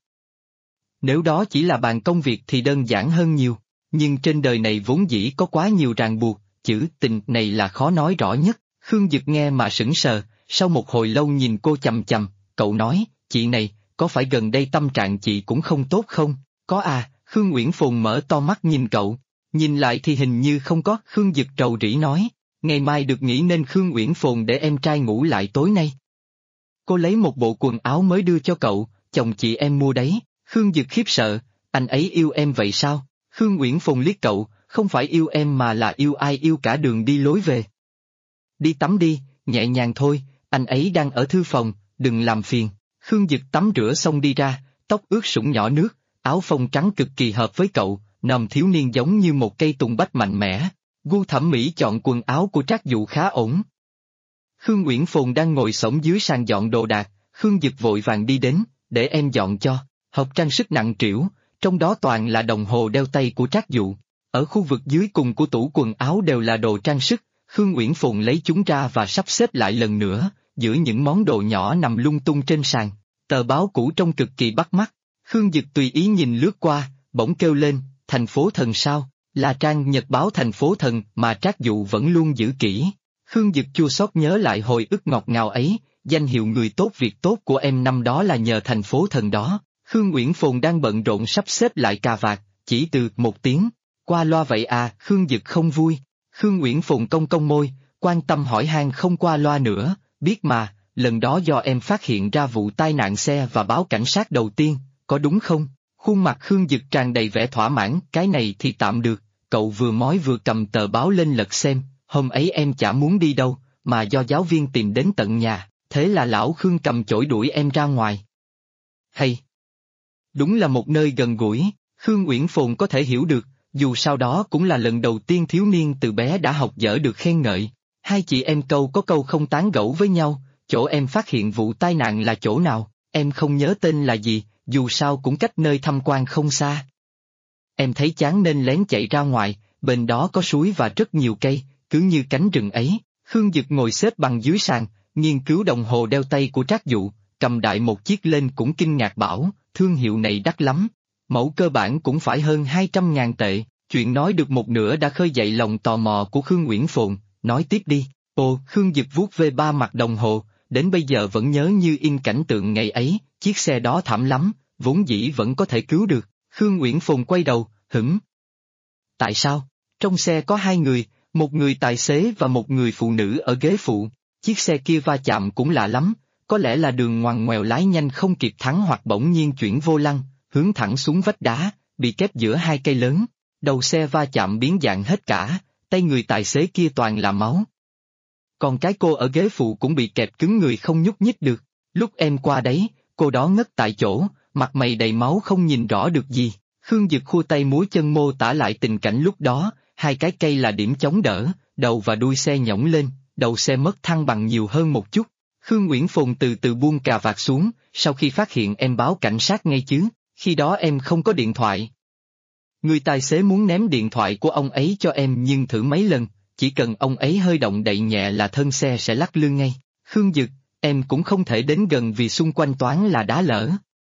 Nếu đó chỉ là bàn công việc thì đơn giản hơn nhiều, nhưng trên đời này vốn dĩ có quá nhiều ràng buộc, chữ tình này là khó nói rõ nhất. Khương Dực nghe mà sững sờ, sau một hồi lâu nhìn cô chằm chằm, cậu nói, chị này, có phải gần đây tâm trạng chị cũng không tốt không? Có à, Khương Uyển Phồn mở to mắt nhìn cậu, nhìn lại thì hình như không có. Khương Dực rầu rĩ nói, ngày mai được nghỉ nên Khương Uyển Phồn để em trai ngủ lại tối nay. Cô lấy một bộ quần áo mới đưa cho cậu, chồng chị em mua đấy. Khương Dực khiếp sợ, anh ấy yêu em vậy sao? Khương Uyển Phồn liếc cậu, không phải yêu em mà là yêu ai, yêu cả đường đi lối về. Đi tắm đi, nhẹ nhàng thôi, anh ấy đang ở thư phòng, đừng làm phiền. Khương Dực tắm rửa xong đi ra, tóc ướt sũng nhỏ nước, áo phông trắng cực kỳ hợp với cậu, nòm thiếu niên giống như một cây tùng bách mạnh mẽ. Gu thẩm mỹ chọn quần áo của Trác Dụ khá ổn. Khương Uyển Phồn đang ngồi xổm dưới sàn dọn đồ đạc, Khương Dực vội vàng đi đến, để em dọn cho. Hộp trang sức nặng trĩu, trong đó toàn là đồng hồ đeo tay của Trác Dụ. Ở khu vực dưới cùng của tủ quần áo đều là đồ trang sức, Khương Uyển Phồn lấy chúng ra và sắp xếp lại lần nữa, giữa những món đồ nhỏ nằm lung tung trên sàn. Tờ báo cũ trông cực kỳ bắt mắt, Khương Dực tùy ý nhìn lướt qua, bỗng kêu lên, Thành phố Thần sao? Là trang nhật báo Thành phố Thần mà Trác Dụ vẫn luôn giữ kỹ. Khương Dực chua xót nhớ lại hồi ức ngọt ngào ấy, danh hiệu người tốt việc tốt của em năm đó là nhờ Thành phố Thần đó. Khương Uyển Phồn đang bận rộn sắp xếp lại cà vạt, chỉ từ một tiếng, qua loa vậy à? Khương Dực không vui. Khương Uyển Phồn cong cong môi, quan tâm hỏi han không qua loa nữa, biết mà, lần đó do em phát hiện ra vụ tai nạn xe và báo cảnh sát đầu tiên, có đúng không? Khuôn mặt Khương Dực tràn đầy vẻ thỏa mãn, cái này thì tạm được, cậu vừa mói vừa cầm tờ báo lên lật xem, hôm ấy em chả muốn đi đâu, mà do giáo viên tìm đến tận nhà, thế là lão Khương cầm chổi đuổi em ra ngoài. Hay! Đúng là một nơi gần gũi, Khương Uyển Phồn có thể hiểu được, dù sau đó cũng là lần đầu tiên thiếu niên từ bé đã học dở được khen ngợi. Hai chị em câu có câu không tán gẫu với nhau, chỗ em phát hiện vụ tai nạn là chỗ nào, em không nhớ tên là gì, dù sao cũng cách nơi tham quan không xa. Em thấy chán nên lén chạy ra ngoài, bên đó có suối và rất nhiều cây, cứ như cánh rừng ấy. Khương Dực ngồi xếp bằng dưới sàn, nghiên cứu đồng hồ đeo tay của Trác Dụ, cầm đại một chiếc lên cũng kinh ngạc bảo, thương hiệu này đắt lắm. Mẫu cơ bản cũng phải hơn 200.000 tệ, chuyện nói được một nửa đã khơi dậy lòng tò mò của Khương Uyển Phồn, nói tiếp đi. Ồ, Khương Dực vuốt về ba mặt đồng hồ, đến bây giờ vẫn nhớ như in cảnh tượng ngày ấy, chiếc xe đó thảm lắm, vốn dĩ vẫn có thể cứu được. Khương Uyển Phồn quay đầu, hửng. Tại sao? Trong xe có hai người, một người tài xế và một người phụ nữ ở ghế phụ, chiếc xe kia va chạm cũng lạ lắm, có lẽ là đường ngoằn ngoèo lái nhanh không kịp thắng hoặc bỗng nhiên chuyển vô lăng, hướng thẳng xuống vách đá, bị kép giữa hai cây lớn, đầu xe va chạm biến dạng hết cả, tay người tài xế kia toàn là máu. Còn cái cô ở ghế phụ cũng bị kẹp cứng người không nhúc nhích được, lúc em qua đấy, cô đó ngất tại chỗ, mặt mày đầy máu không nhìn rõ được gì. Khương Dực khua tay múa chân mô tả lại tình cảnh lúc đó, hai cái cây là điểm chống đỡ, đầu và đuôi xe nhõng lên, đầu xe mất thăng bằng nhiều hơn một chút. Khương Uyển Phồn từ từ buông cà vạt xuống, sau khi phát hiện em báo cảnh sát ngay chứ, khi đó em không có điện thoại. Người tài xế muốn ném điện thoại của ông ấy cho em nhưng thử mấy lần, chỉ cần ông ấy hơi động đậy nhẹ là thân xe sẽ lắc lư ngay. Khương Dực, em cũng không thể đến gần vì xung quanh toán là đá lở.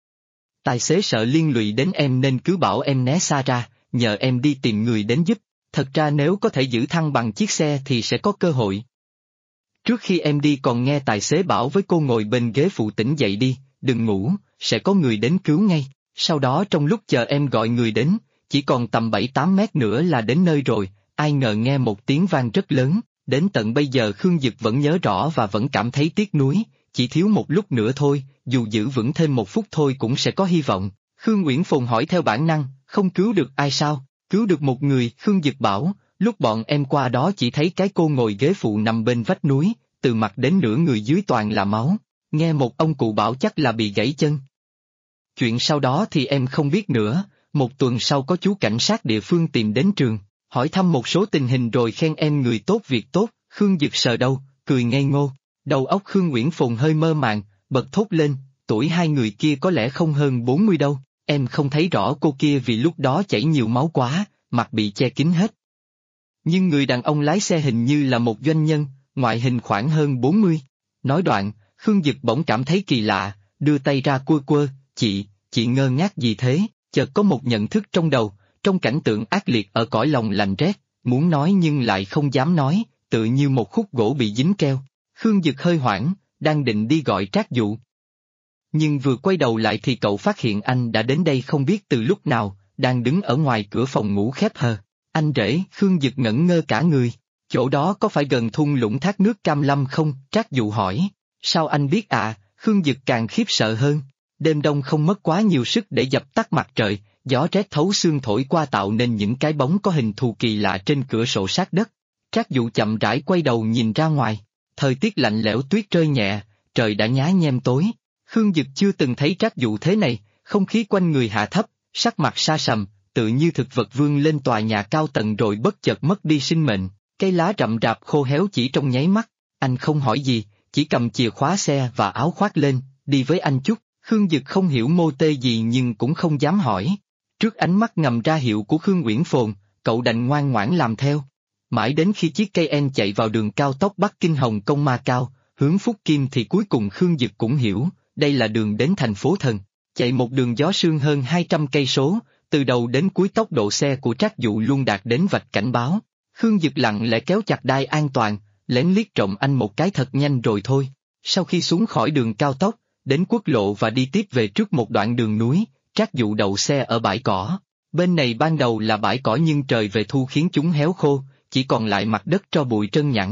Tài xế sợ liên lụy đến em nên cứ bảo em né xa ra, nhờ em đi tìm người đến giúp, thật ra nếu có thể giữ thăng bằng chiếc xe thì sẽ có cơ hội. Trước khi em đi còn nghe tài xế bảo với cô ngồi bên ghế phụ tỉnh dậy đi, đừng ngủ, sẽ có người đến cứu ngay. Sau đó trong lúc chờ em gọi người đến, chỉ còn tầm 7-8 mét nữa là đến nơi rồi, ai ngờ nghe một tiếng vang rất lớn, đến tận bây giờ Khương Dực vẫn nhớ rõ và vẫn cảm thấy tiếc nuối, chỉ thiếu một lúc nữa thôi, dù giữ vững thêm một phút thôi cũng sẽ có hy vọng. Khương Uyển Phồn hỏi theo bản năng, không cứu được ai sao, cứu được một người, Khương Dực bảo, lúc bọn em qua đó chỉ thấy cái cô ngồi ghế phụ nằm bên vách núi, từ mặt đến nửa người dưới toàn là máu, nghe một ông cụ bảo chắc là bị gãy chân. Chuyện sau đó thì em không biết nữa, một tuần sau có chú cảnh sát địa phương tìm đến trường, hỏi thăm một số tình hình rồi khen em người tốt việc tốt, Khương Dực sờ đầu, cười ngây ngô, đầu óc Khương Uyển Phồn hơi mơ màng, bật thốt lên, tuổi hai người kia có lẽ không hơn 40 đâu, em không thấy rõ cô kia vì lúc đó chảy nhiều máu quá, mặt bị che kín hết. Nhưng người đàn ông lái xe hình như là một doanh nhân, ngoại hình khoảng hơn 40. Nói đoạn, Khương Dực bỗng cảm thấy kỳ lạ, đưa tay ra quơ quơ, chị ngơ ngác gì thế, chợt có một nhận thức trong đầu, trong cảnh tượng ác liệt ở cõi lòng lạnh rét, muốn nói nhưng lại không dám nói, tự như một khúc gỗ bị dính keo. Khương Dực hơi hoảng, đang định đi gọi Trác Dụ. Nhưng vừa quay đầu lại thì cậu phát hiện anh đã đến đây không biết từ lúc nào, đang đứng ở ngoài cửa phòng ngủ khép hờ. Anh rể, Khương Dực ngẩn ngơ cả người. Chỗ đó có phải gần thung lũng thác nước Cam Lâm không? Trác Dụ hỏi. Sao anh biết ạ? Khương Dực càng khiếp sợ hơn. Đêm đông không mất quá nhiều sức để dập tắt mặt trời, gió rét thấu xương thổi qua tạo nên những cái bóng có hình thù kỳ lạ trên cửa sổ sát đất. Trác Dụ chậm rãi quay đầu nhìn ra ngoài. Thời tiết lạnh lẽo tuyết rơi nhẹ, trời đã nhá nhem tối. Khương Dực chưa từng thấy Trác Dụ thế này, không khí quanh người hạ thấp, sắc mặt sa sầm, tự như thực vật vươn lên tòa nhà cao tầng rồi bất chợt mất đi sinh mệnh. Cây lá rậm rạp khô héo chỉ trong nháy mắt, anh không hỏi gì, chỉ cầm chìa khóa xe và áo khoác lên, đi với anh chút. Khương Dực không hiểu mô tê gì nhưng cũng không dám hỏi. Trước ánh mắt ngầm ra hiệu của Khương Uyển Phồn, cậu đành ngoan ngoãn làm theo. Mãi đến khi chiếc cây en chạy vào đường cao tốc Bắc Kinh Hồng Kông Ma Cao, hướng Phúc Kim thì cuối cùng Khương Dực cũng hiểu, đây là đường đến thành phố thần. Chạy một đường gió sương hơn 200 cây số, từ đầu đến cuối tốc độ xe của Trác Dụ luôn đạt đến vạch cảnh báo. Khương Dực lặng lẽ kéo chặt đai an toàn, lén liếc trộm anh một cái thật nhanh rồi thôi. Sau khi xuống khỏi đường cao tốc, đến quốc lộ và đi tiếp về trước một đoạn đường núi, Trác Dụ đậu xe ở bãi cỏ. Bên này ban đầu là bãi cỏ nhưng trời về thu khiến chúng héo khô, chỉ còn lại mặt đất tro bụi trơn nhẵn.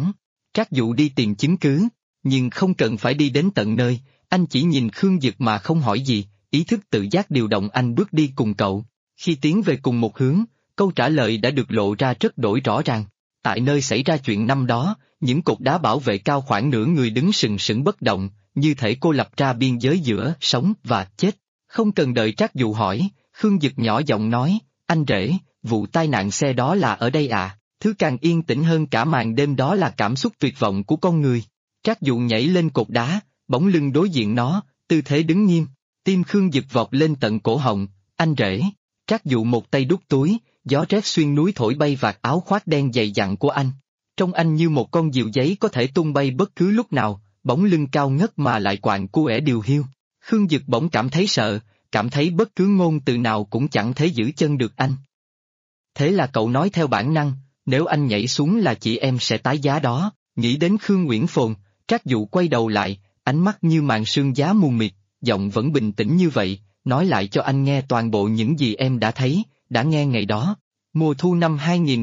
Trác Dụ đi tìm chứng cứ, nhưng không cần phải đi đến tận nơi, anh chỉ nhìn Khương Dực mà không hỏi gì, ý thức tự giác điều động anh bước đi cùng cậu. Khi tiến về cùng một hướng, câu trả lời đã được lộ ra rất đổi rõ ràng. Tại nơi xảy ra chuyện năm đó, những cột đá bảo vệ cao khoảng nửa người đứng sừng sững bất động, như thể cô lập ra biên giới giữa sống và chết. Không cần đợi Trác Dụ hỏi, Khương Dực nhỏ giọng nói, anh rể, vụ tai nạn xe đó là ở đây à? Thứ càng yên tĩnh hơn cả màn đêm đó là cảm xúc tuyệt vọng của con người. Trác Dụ nhảy lên cột đá, bóng lưng đối diện nó, tư thế đứng nghiêm, tim Khương Dực vọt lên tận cổ họng, anh rể. Trác Dụ một tay đút túi, gió rét xuyên núi thổi bay vạt áo khoác đen dày dặn của anh. Trông anh như một con diều giấy có thể tung bay bất cứ lúc nào, bóng lưng cao ngất mà lại quạng cuể điều hiu. Khương Dực bỗng cảm thấy sợ, cảm thấy bất cứ ngôn từ nào cũng chẳng thể giữ chân được anh. Thế là cậu nói theo bản năng, nếu anh nhảy xuống là chị em sẽ tái giá đó. Nghĩ đến Khương Uyển Phồn, Trác Dụ quay đầu lại, ánh mắt như màn sương giá mù mịt, giọng vẫn bình tĩnh như vậy, nói lại cho anh nghe toàn bộ những gì em đã thấy, đã nghe ngày đó. Mùa thu năm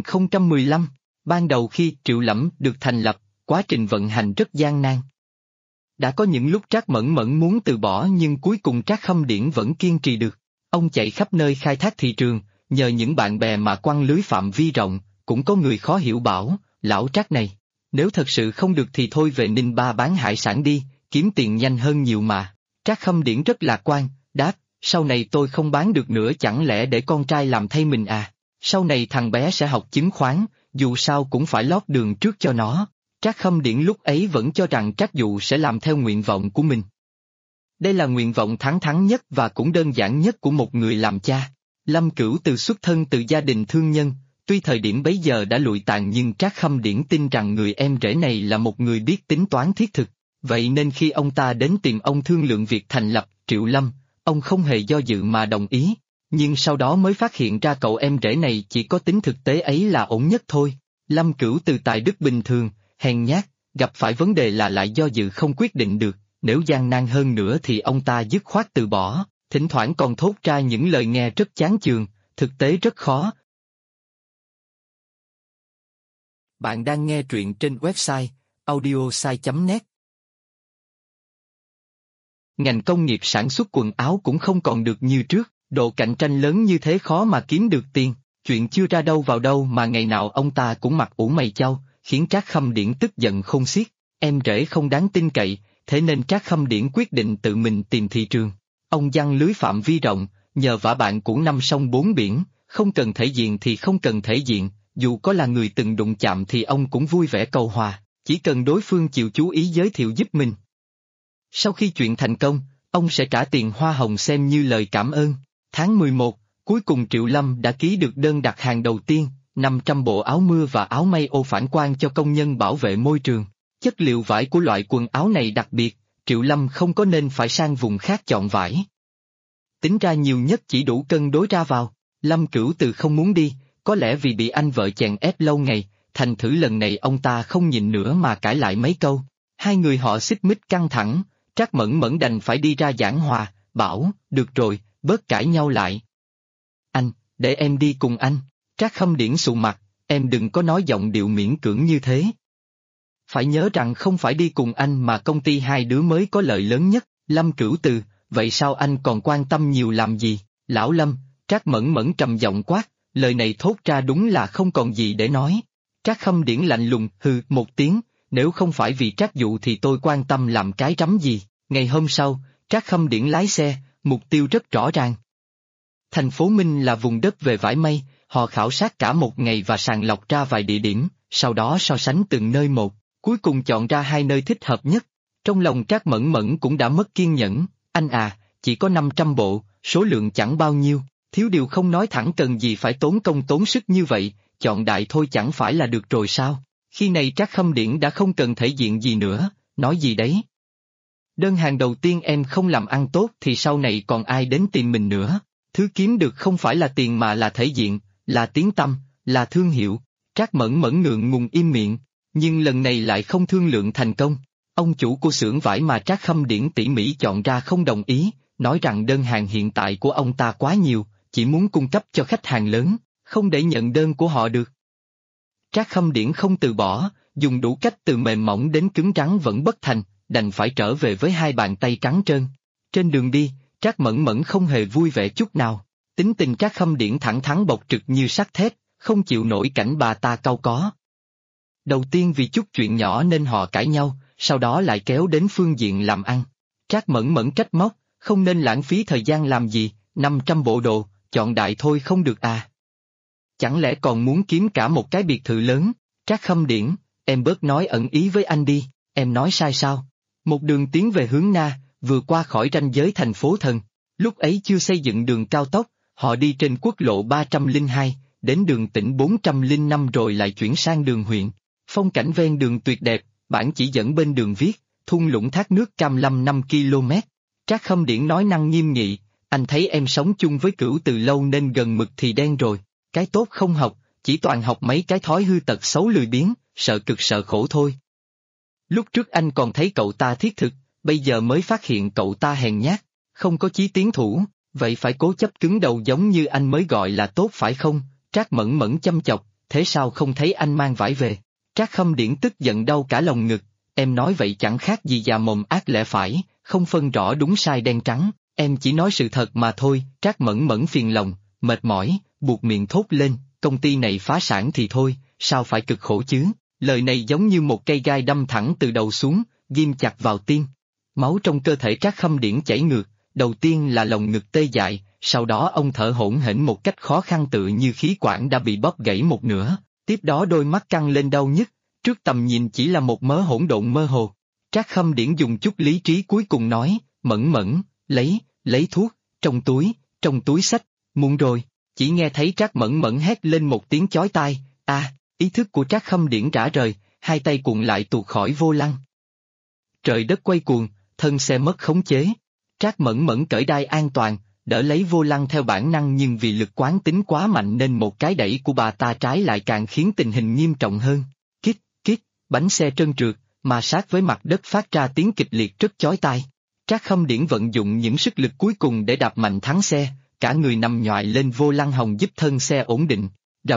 2015, ban đầu khi Triệu Lẫm được thành lập, quá trình vận hành rất gian nan. Đã có những lúc Trác Mẫn Mẫn muốn từ bỏ nhưng cuối cùng Trác Khâm Điển vẫn kiên trì được. Ông chạy khắp nơi khai thác thị trường, nhờ những bạn bè mà quăng lưới phạm vi rộng, cũng có người khó hiểu bảo, lão Trác này, nếu thật sự không được thì thôi về Ninh Ba bán hải sản đi, kiếm tiền nhanh hơn nhiều mà. Trác Khâm Điển rất lạc quan, đáp, sau này tôi không bán được nữa chẳng lẽ để con trai làm thay mình à, sau này thằng bé sẽ học chứng khoán, dù sao cũng phải lót đường trước cho nó. Trác Khâm Điển lúc ấy vẫn cho rằng Trác Dụ sẽ làm theo nguyện vọng của mình. Đây là nguyện vọng thẳng thắn nhất và cũng đơn giản nhất của một người làm cha. Lâm Cửu từ xuất thân từ gia đình thương nhân, tuy thời điểm bấy giờ đã lụi tàn nhưng Trác Khâm Điển tin rằng người em rể này là một người biết tính toán thiết thực, vậy nên khi ông ta đến tìm ông thương lượng việc thành lập Triệu Lâm, ông không hề do dự mà đồng ý, nhưng sau đó mới phát hiện ra cậu em rể này chỉ có tính thực tế ấy là ổn nhất thôi. Lâm Cửu từ tài đức bình thường, hèn nhát, gặp phải vấn đề là lại do dự không quyết định được, nếu gian nan hơn nữa thì ông ta dứt khoát từ bỏ, thỉnh thoảng còn thốt ra những lời nghe rất chán chường, thực tế rất khó. Bạn đang nghe truyện trên website audiosai.net. Ngành công nghiệp sản xuất quần áo cũng không còn được như trước, độ cạnh tranh lớn như thế khó mà kiếm được tiền, chuyện chưa ra đâu vào đâu mà ngày nào ông ta cũng mặt ủ mày chau, khiến Trác Khâm Điển tức giận khôn xiết, em rể không đáng tin cậy, thế nên Trác Khâm Điển quyết định tự mình tìm thị trường. Ông giăng lưới phạm vi rộng, nhờ vả bạn của năm sông bốn biển, không cần thể diện thì không cần thể diện, dù có là người từng đụng chạm thì ông cũng vui vẻ cầu hòa, chỉ cần đối phương chịu chú ý giới thiệu giúp mình. Sau khi chuyện thành công, ông sẽ trả tiền hoa hồng xem như lời cảm ơn. Tháng 11, cuối cùng Triệu Lâm đã ký được đơn đặt hàng đầu tiên, 500 bộ áo mưa và áo may ô phản quang cho công nhân bảo vệ môi trường. Chất liệu vải của loại quần áo này đặc biệt, Triệu Lâm không có nên phải sang vùng khác chọn vải. Tính ra nhiều nhất chỉ đủ cân đối ra vào. Lâm Cửu từ không muốn đi, có lẽ vì bị anh vợ chèn ép lâu ngày, thành thử lần này ông ta không nhịn nữa mà cãi lại mấy câu. Hai người họ xích mích căng thẳng, Trác Mẫn Mẫn đành phải đi ra giảng hòa, bảo, được rồi, bớt cãi nhau lại. Anh, để em đi cùng anh. Trác Khâm Điển sụ mặt, em đừng có nói giọng điệu miễn cưỡng như thế. Phải nhớ rằng không phải đi cùng anh mà công ty hai đứa mới có lợi lớn nhất. Lâm Cửu từ, vậy sao anh còn quan tâm nhiều làm gì? Lão Lâm, Trác Mẫn Mẫn trầm giọng quát, lời này thốt ra đúng là không còn gì để nói. Trác Khâm Điển lạnh lùng, hừ một tiếng, nếu không phải vì Trác Dụ thì tôi quan tâm làm cái rắm gì. Ngày hôm sau, Trác Khâm Điển lái xe, mục tiêu rất rõ ràng. Thành phố Minh là vùng đất về vải may, họ khảo sát cả một ngày và sàng lọc ra vài địa điểm, sau đó so sánh từng nơi một, cuối cùng chọn ra hai nơi thích hợp nhất. Trong lòng Trác Mẫn Mẫn cũng đã mất kiên nhẫn, anh à, chỉ có 500 bộ, số lượng chẳng bao nhiêu, thiếu điều không nói thẳng cần gì phải tốn công tốn sức như vậy, chọn đại thôi chẳng phải là được rồi sao? Khi này Trác Khâm Điển đã không cần thể diện gì nữa, nói gì đấy? Đơn hàng đầu tiên em không làm ăn tốt thì sau này còn ai đến tìm mình nữa, thứ kiếm được không phải là tiền mà là thể diện, là tiếng tăm, là thương hiệu. Trác Mẫn Mẫn ngượng ngùng im miệng, nhưng lần này lại không thương lượng thành công. Ông chủ của xưởng vải mà Trác Khâm Điển tỉ mỉ chọn ra không đồng ý, nói rằng đơn hàng hiện tại của ông ta quá nhiều, chỉ muốn cung cấp cho khách hàng lớn, không để nhận đơn của họ được. Trác Khâm Điển không từ bỏ, dùng đủ cách từ mềm mỏng đến cứng rắn vẫn bất thành, đành phải trở về với hai bàn tay trắng trơn. Trên đường đi, Trác Mẫn Mẫn không hề vui vẻ chút nào, tính tình Trác Khâm Điển thẳng thắn bộc trực như sắt thép, không chịu nổi cảnh bà ta cau có. Đầu tiên vì chút chuyện nhỏ nên họ cãi nhau, sau đó lại kéo đến phương diện làm ăn. Trác Mẫn Mẫn trách móc, không nên lãng phí thời gian làm gì, 500 bộ đồ, chọn đại thôi không được à. Chẳng lẽ còn muốn kiếm cả một cái biệt thự lớn? Trác Khâm Điển, em bớt nói ẩn ý với anh đi, em nói sai sao? Một đường tiến về hướng Na, vừa qua khỏi ranh giới thành phố Thần. Lúc ấy chưa xây dựng đường cao tốc, họ đi trên quốc lộ 302, đến đường tỉnh 405 rồi lại chuyển sang đường huyện. Phong cảnh ven đường tuyệt đẹp, bản chỉ dẫn bên đường viết, thung lũng thác nước Cam Lâm 5 km. Trác Khâm Điển nói năng nghiêm nghị, anh thấy em sống chung với Cửu từ lâu nên gần mực thì đen rồi, cái tốt không học, chỉ toàn học mấy cái thói hư tật xấu lười biếng, sợ cực sợ khổ thôi. Lúc trước anh còn thấy cậu ta thiết thực, bây giờ mới phát hiện cậu ta hèn nhát, không có chí tiến thủ, vậy phải cố chấp cứng đầu giống như anh mới gọi là tốt phải không? Trác Mẫn Mẫn chăm chọc, thế sao không thấy anh mang vải về? Trác Khâm Điển tức giận đau cả lòng ngực, em nói vậy chẳng khác gì già mồm ác lẽ phải, không phân rõ đúng sai đen trắng, em chỉ nói sự thật mà thôi. Trác Mẫn Mẫn phiền lòng, mệt mỏi, buộc miệng thốt lên, công ty này phá sản thì thôi, sao phải cực khổ chứ? Lời này giống như một cây gai đâm thẳng từ đầu xuống, ghim chặt vào tim. Máu trong cơ thể Trác Khâm Điển chảy ngược, đầu tiên là lồng ngực tê dại, sau đó ông thở hổn hển một cách khó khăn tự như khí quản đã bị bóp gãy một nửa, tiếp đó đôi mắt căng lên đau nhức, trước tầm nhìn chỉ là một mớ hỗn độn mơ hồ. Trác Khâm Điển dùng chút lý trí cuối cùng nói, Mẫn Mẫn, lấy thuốc, trong túi xách, muộn rồi, chỉ nghe thấy Trác Mẫn Mẫn hét lên một tiếng chói tai, ý thức của Trác Khâm Điển rã rời, hai tay cuộn lại tuột khỏi vô lăng. Trời đất quay cuồng, thân xe mất khống chế. Trác Mẫn Mẫn cởi đai an toàn, đỡ lấy vô lăng theo bản năng nhưng vì lực quán tính quá mạnh nên một cái đẩy của bà ta trái lại càng khiến tình hình nghiêm trọng hơn. Kít, bánh xe trơn trượt, mà sát với mặt đất phát ra tiếng kịch liệt rất chói tai. Trác Khâm Điển vận dụng những sức lực cuối cùng để đạp mạnh thắng xe, cả người nằm nhoài lên vô lăng hồng giúp thân xe ổn định.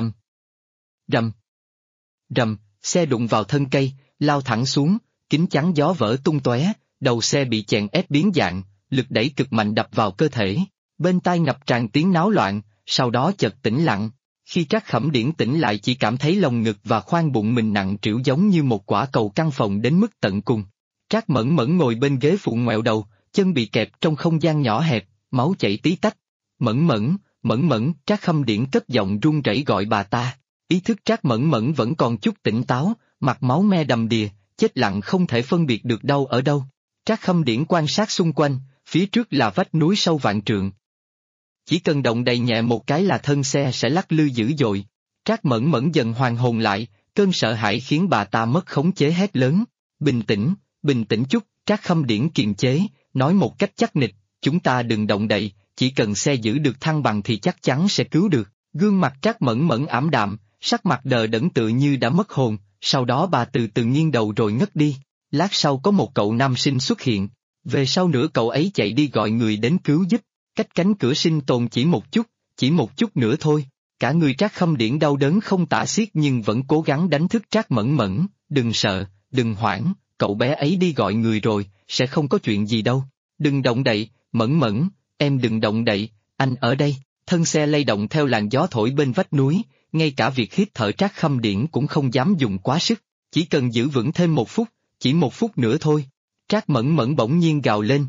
Rầm, xe đụng vào thân cây, lao thẳng xuống, kính chắn gió vỡ tung tóe, đầu xe bị chèn ép biến dạng, lực đẩy cực mạnh đập vào cơ thể, bên tai ngập tràn tiếng náo loạn, sau đó chợt tĩnh lặng. Khi Trác Khẩm Điển tỉnh lại chỉ cảm thấy lồng ngực và khoang bụng mình nặng trĩu giống như một quả cầu căn phòng đến mức tận cùng. Trác Mẫn Mẫn ngồi bên ghế phụ ngoẹo đầu, chân bị kẹp trong không gian nhỏ hẹp, máu chảy tí tách. Mẫn Mẫn, Trác Khâm Điển cất giọng run rẩy gọi bà ta. Ý thức Trác Mẫn Mẫn vẫn còn chút tỉnh táo, mặt máu me đầm đìa, chết lặng không thể phân biệt được đâu ở đâu. Trác Khâm Điển quan sát xung quanh, phía trước là vách núi sâu vạn trượng. Chỉ cần động đậy nhẹ một cái là thân xe sẽ lắc lư dữ dội. Trác Mẫn Mẫn dần hoàn hồn lại, cơn sợ hãi khiến bà ta mất khống chế hét lớn. Bình tĩnh chút, Trác Khâm Điển kiềm chế, nói một cách chắc nịch, chúng ta đừng động đậy, chỉ cần xe giữ được thăng bằng thì chắc chắn sẽ cứu được. Gương mặt Trác Mẫn Mẫn ảm đạm, sắc mặt đờ đẫn tự như đã mất hồn, sau đó bà từ từ nghiêng đầu rồi ngất đi. Lát sau có một cậu nam sinh xuất hiện, về sau nữa cậu ấy chạy đi gọi người đến cứu giúp, cách cánh cửa sinh tồn chỉ một chút nữa thôi. Cả người Trác Khâm Điển đau đớn không tả xiết nhưng vẫn cố gắng đánh thức Trác Mẫn Mẫn, đừng sợ, đừng hoảng, cậu bé ấy đi gọi người rồi, sẽ không có chuyện gì đâu. Đừng động đậy, Mẫn Mẫn, em đừng động đậy, anh ở đây. Thân xe lay động theo làn gió thổi bên vách núi, ngay cả việc hít thở Trác Khâm Điển cũng không dám dùng quá sức, chỉ cần giữ vững thêm 1 phút, chỉ 1 phút nữa thôi. Trác Mẫn Mẫn bỗng nhiên gào lên,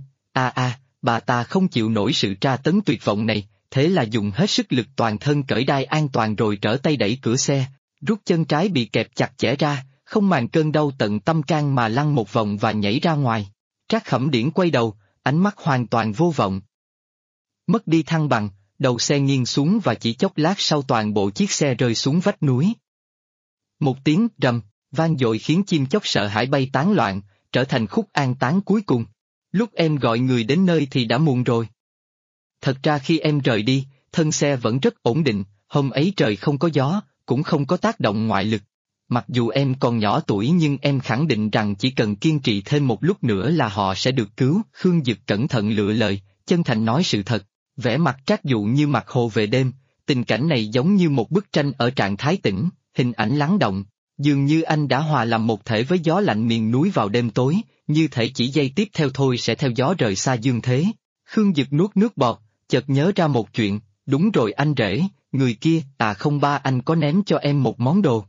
bà ta không chịu nổi sự tra tấn tuyệt vọng này, thế là dùng hết sức lực toàn thân cởi đai an toàn rồi trở tay đẩy cửa xe, rút chân trái bị kẹp chặt chẽ ra, không màng cơn đau tận tâm can mà lăn một vòng và nhảy ra ngoài. Trác Khẩm Điển quay đầu, ánh mắt hoàn toàn vô vọng. Mất đi thăng bằng, đầu xe nghiêng xuống và chỉ chốc lát sau toàn bộ chiếc xe rơi xuống vách núi. Một tiếng rầm vang dội khiến chim chóc sợ hãi bay tán loạn, trở thành khúc an táng cuối cùng. Lúc em gọi người đến nơi thì đã muộn rồi. Thật ra khi em rời đi, thân xe vẫn rất ổn định, hôm ấy trời không có gió, cũng không có tác động ngoại lực. Mặc dù em còn nhỏ tuổi nhưng em khẳng định rằng chỉ cần kiên trì thêm một lúc nữa là họ sẽ được cứu. Khương Dực cẩn thận lựa lời, chân thành nói sự thật, vẻ mặt Trác Dụ như mặt hồ về đêm, tình cảnh này giống như một bức tranh ở trạng thái tĩnh, hình ảnh lắng động. Dường như anh đã hòa làm một thể với gió lạnh miền núi vào đêm tối, như thể chỉ giây tiếp theo thôi sẽ theo gió rời xa dương thế. Khương Dực nuốt nước bọt, chợt nhớ ra một chuyện, đúng rồi anh rể, người kia, không ba anh có ném cho em một món đồ.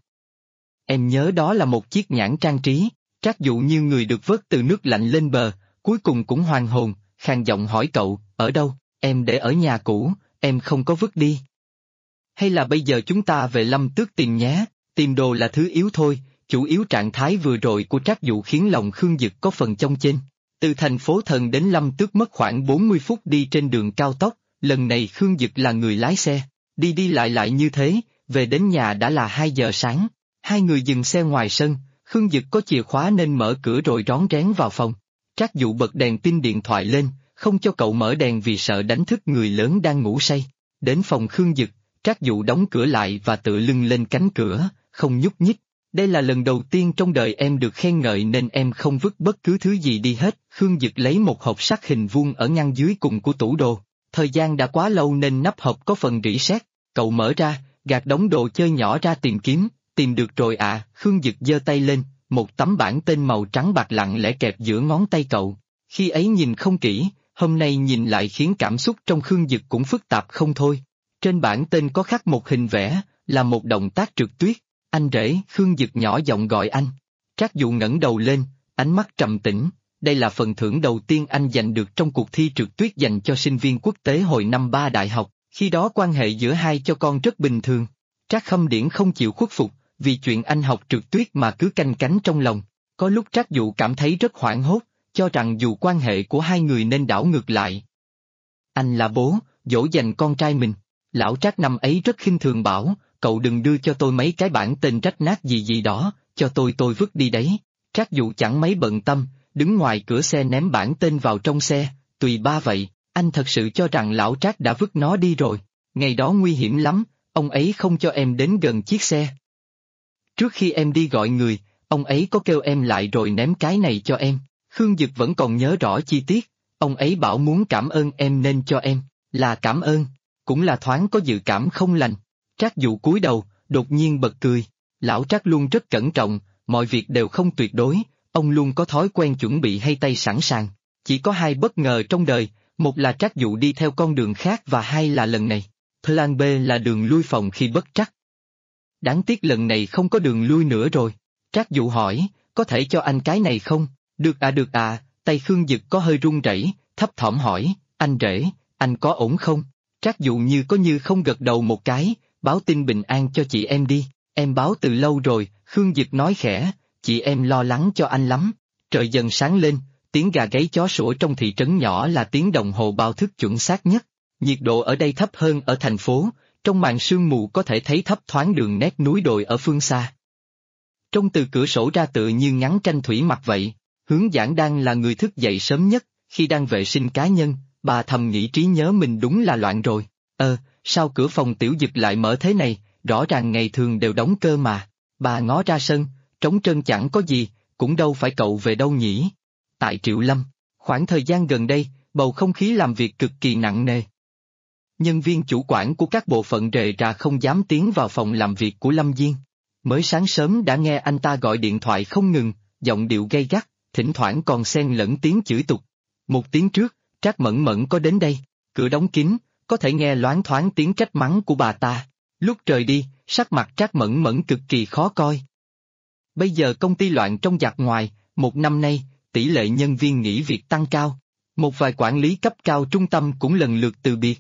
Em nhớ đó là một chiếc nhẫn trang trí, trác dụ như người được vớt từ nước lạnh lên bờ, cuối cùng cũng hoàn hồn, khàn giọng hỏi cậu, ở đâu, em để ở nhà cũ, em không có vứt đi. Hay là bây giờ chúng ta về Lâm Tước tìm nhé, tìm đồ là thứ yếu thôi, chủ yếu trạng thái vừa rồi của trác dụ khiến lòng Khương Dực có phần chông chênh. Từ thành phố Thần đến Lâm Tước mất khoảng 40 phút đi trên đường cao tốc, lần này Khương Dực là người lái xe, đi đi lại như thế, về đến nhà đã là 2 giờ sáng. Hai người dừng xe ngoài sân, Khương Dực có chìa khóa nên mở cửa rồi rón rén vào phòng. Trác Dụ bật đèn pin điện thoại lên, không cho cậu mở đèn vì sợ đánh thức người lớn đang ngủ say. Đến phòng Khương Dực, Trác Dụ đóng cửa lại và tựa lưng lên cánh cửa, không nhúc nhích. Đây là lần đầu tiên trong đời em được khen ngợi nên em không vứt bất cứ thứ gì đi hết. Khương Dực lấy một hộp sắt hình vuông ở ngăn dưới cùng của tủ đồ. Thời gian đã quá lâu nên nắp hộp có phần rỉ sét. Cậu mở ra, gạt đống đồ chơi nhỏ ra tìm kiếm. Tìm được rồi à, Khương Dực giơ tay lên, một tấm bảng tên màu trắng bạc lặng lẽ kẹp giữa ngón tay cậu. Khi ấy nhìn không kỹ, hôm nay nhìn lại khiến cảm xúc trong Khương Dực cũng phức tạp không thôi. Trên bảng tên có khắc một hình vẽ, là một động tác trượt tuyết. Anh rể, Khương Dực nhỏ giọng gọi anh. Trác Dụ ngẩng đầu lên, ánh mắt trầm tĩnh. Đây là phần thưởng đầu tiên anh giành được trong cuộc thi trượt tuyết dành cho sinh viên quốc tế hồi năm 3 đại học, khi đó quan hệ giữa hai cho con rất bình thường. Trác Khâm Điển không chịu khuất phục, vì chuyện anh học trượt tuyết mà cứ canh cánh trong lòng. Có lúc Trác Dụ cảm thấy rất hoảng hốt, cho rằng dù quan hệ của hai người nên đảo ngược lại. Anh là bố, dỗ dành con trai mình. Lão Trác năm ấy rất khinh thường bảo, cậu đừng đưa cho tôi mấy cái bảng tên rách nát gì gì đó, cho tôi vứt đi đấy. Trác Dụ chẳng mấy bận tâm, đứng ngoài cửa xe ném bảng tên vào trong xe, tùy ba vậy, anh thật sự cho rằng lão Trác đã vứt nó đi rồi. Ngày đó nguy hiểm lắm, ông ấy không cho em đến gần chiếc xe. Trước khi em đi gọi người, ông ấy có kêu em lại rồi ném cái này cho em. Khương Dực vẫn còn nhớ rõ chi tiết, ông ấy bảo muốn cảm ơn em nên cho em, là cảm ơn, cũng là thoáng có dự cảm không lành. Trác Dụ cúi đầu, đột nhiên bật cười. Lão Trác luôn rất cẩn trọng, mọi việc đều không tuyệt đối, ông luôn có thói quen chuẩn bị hay tay sẵn sàng. Chỉ có hai bất ngờ trong đời, một là Trác Dụ đi theo con đường khác và hai là lần này. Plan B là đường lui phòng khi bất trắc. Đáng tiếc lần này không có đường lui nữa rồi. Trác Dụ hỏi, có thể cho anh cái này không? Được à, tay Khương Dực có hơi run rẩy, thấp thỏm hỏi, anh rể, anh có ổn không? Trác Dụ như có như không gật đầu một cái, báo tin bình an cho chị em đi, em báo từ lâu rồi, Khương Dực nói khẽ, chị em lo lắng cho anh lắm. Trời dần sáng lên, tiếng gà gáy chó sủa trong thị trấn nhỏ là tiếng đồng hồ báo thức chuẩn xác nhất. Nhiệt độ ở đây thấp hơn ở thành phố, trong màn sương mù có thể thấy thấp thoáng đường nét núi đồi ở phương xa. Trông từ cửa sổ ra tựa như ngắm tranh thủy mặc vậy, Hướng Giảng đang là người thức dậy sớm nhất, khi đang vệ sinh cá nhân, bà thầm nghĩ trí nhớ mình đúng là loạn rồi. Sao cửa phòng Tiểu Dực lại mở thế này, rõ ràng ngày thường đều đóng cơ mà. Bà ngó ra sân, trống trơn chẳng có gì, cũng đâu phải cậu về đâu nhỉ. Tại Triệu Lâm, khoảng thời gian gần đây, bầu không khí làm việc cực kỳ nặng nề. Nhân viên chủ quản của các bộ phận rề rà không dám tiến vào phòng làm việc của Lâm Diên. Mới sáng sớm đã nghe anh ta gọi điện thoại không ngừng, giọng điệu gay gắt, thỉnh thoảng còn xen lẫn tiếng chửi tục. Một tiếng trước, Trác Mẫn Mẫn có đến đây, cửa đóng kín, có thể nghe loáng thoáng tiếng trách mắng của bà ta. Lúc trời đi, sắc mặt Trác Mẫn Mẫn cực kỳ khó coi. Bây giờ công ty loạn trong giặc ngoài, một năm nay, tỷ lệ nhân viên nghỉ việc tăng cao. Một vài quản lý cấp cao trung tâm cũng lần lượt từ biệt.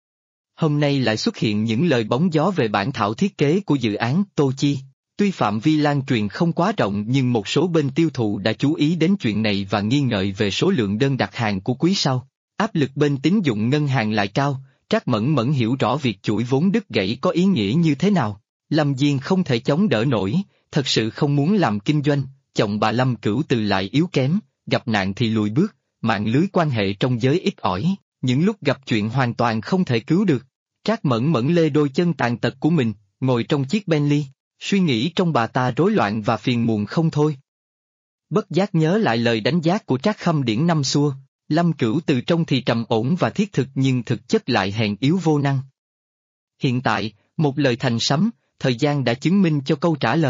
Hôm nay lại xuất hiện những lời bóng gió về bản thảo thiết kế của dự án Tô Chi. Tuy phạm vi lan truyền không quá rộng nhưng một số bên tiêu thụ đã chú ý đến chuyện này và nghi ngợi về số lượng đơn đặt hàng của quý sau. Áp lực bên tín dụng ngân hàng lại cao, Trác Mẫn Mẫn hiểu rõ việc chuỗi vốn đứt gãy có ý nghĩa như thế nào. Lâm Diên không thể chống đỡ nổi, thật sự không muốn làm kinh doanh, chồng bà Lâm Cửu Từ lại yếu kém, gặp nạn thì lùi bước, mạng lưới quan hệ trong giới ít ỏi, những lúc gặp chuyện hoàn toàn không thể cứu được. Trác Mẫn Mẫn lê đôi chân tàn tật của mình, ngồi trong chiếc Bentley, suy nghĩ trong bà ta rối loạn và phiền muộn không thôi. Bất giác nhớ lại lời đánh giá của Trác Khâm Điển năm xưa, Lâm Cửu Từ trông thì trầm ổn và thiết thực nhưng thực chất lại hèn yếu vô năng. Hiện tại, một lời thành sấm, thời gian đã chứng minh cho câu trả lời.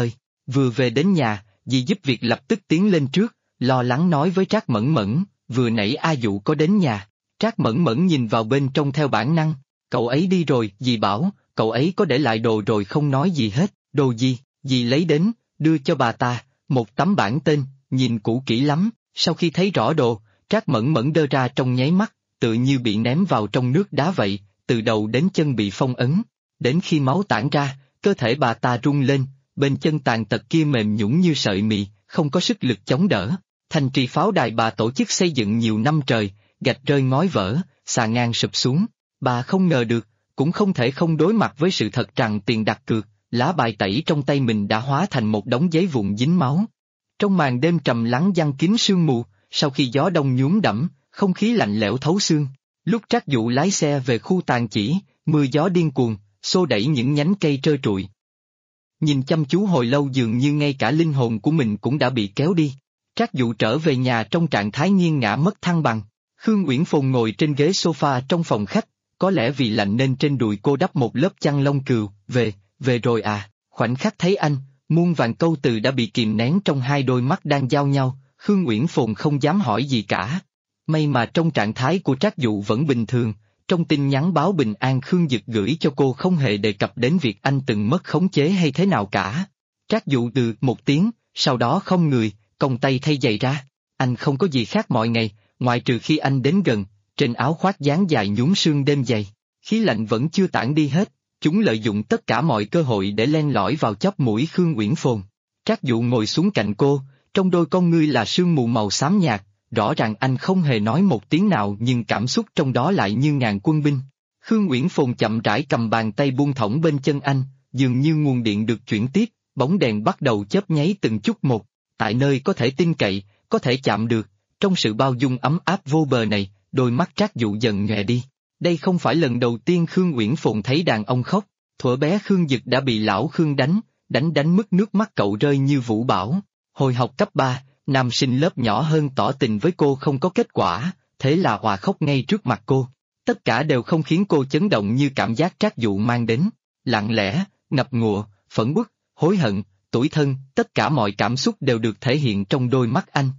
Vừa về đến nhà, dì giúp việc lập tức tiến lên trước, lo lắng nói với Trác Mẫn Mẫn, vừa nãy A Dụ có đến nhà. Trác Mẫn Mẫn nhìn vào bên trong theo bản năng, cậu ấy đi rồi, dì bảo, cậu ấy có để lại đồ rồi không nói gì hết, đồ gì, dì lấy đến, đưa cho bà ta, một tấm bảng tên, nhìn cũ kỹ lắm, sau khi thấy rõ đồ, Trác Mẫn Mẫn đơ ra trong nháy mắt, tự như bị ném vào trong nước đá vậy, từ đầu đến chân bị phong ấn, đến khi máu tản ra, cơ thể bà ta rung lên, bên chân tàn tật kia mềm nhũn như sợi mị, không có sức lực chống đỡ. Thành trì pháo đài bà tổ chức xây dựng nhiều năm trời, gạch rơi ngói vỡ, xà ngang sụp xuống, bà không ngờ được, cũng không thể không đối mặt với sự thật rằng tiền đặt cược, lá bài tẩy trong tay mình đã hóa thành một đống giấy vụn dính máu. Trong màn đêm trầm lắng giăng kín sương mù, sau khi gió đông nhuốm đẫm, không khí lạnh lẽo thấu xương. Lúc Trác Dụ lái xe về khu tàn chỉ, mưa gió điên cuồng, xô đẩy những nhánh cây trơ trụi. Nhìn chăm chú hồi lâu dường như ngay cả linh hồn của mình cũng đã bị kéo đi. Trác Dụ trở về nhà trong trạng thái nghiêng ngã mất thăng bằng. Khương Uyển Phồn ngồi trên ghế sofa trong phòng khách, có lẽ vì lạnh nên trên đùi cô đắp một lớp chăn lông cừu. Về rồi à, khoảnh khắc thấy anh, muôn vàn câu từ đã bị kìm nén trong hai đôi mắt đang giao nhau, Khương Uyển Phồn không dám hỏi gì cả. May mà trong trạng thái của Trác Dụ vẫn bình thường, trong tin nhắn báo bình an Khương Dực gửi cho cô không hề đề cập đến việc anh từng mất khống chế hay thế nào cả. Trác Dụ một tiếng, sau đó không người, còng tay thay giày ra. Anh không có gì khác mọi ngày, ngoại trừ khi anh đến gần, trên áo khoác dáng dài nhún sương đêm dày. Khí lạnh vẫn chưa tản đi hết, chúng lợi dụng tất cả mọi cơ hội để len lỏi vào chóp mũi Khương Uyển Phồn. Trác Dụ ngồi xuống cạnh cô, trong đôi con ngươi là sương mù màu xám nhạt, rõ ràng anh không hề nói một tiếng nào nhưng cảm xúc trong đó lại như ngàn quân binh. Khương Uyển Phồn chậm rãi cầm bàn tay buông thõng bên chân anh, dường như nguồn điện được chuyển tiếp, bóng đèn bắt đầu chớp nháy từng chút một, tại nơi có thể tin cậy, có thể chạm được, trong sự bao dung ấm áp vô bờ này, đôi mắt Trác Dụ dần nhòe đi. Đây không phải lần đầu tiên Khương Uyển Phồn thấy đàn ông khóc, thuở bé Khương Dực đã bị lão Khương đánh mức nước mắt cậu rơi như vũ bão. Hồi học cấp 3, nam sinh lớp nhỏ hơn tỏ tình với cô không có kết quả, thế là òa khóc ngay trước mặt cô. Tất cả đều không khiến cô chấn động như cảm giác Trác Dụ mang đến, lặng lẽ, ngập ngụa, phẫn uất, hối hận, tủi thân, tất cả mọi cảm xúc đều được thể hiện trong đôi mắt anh.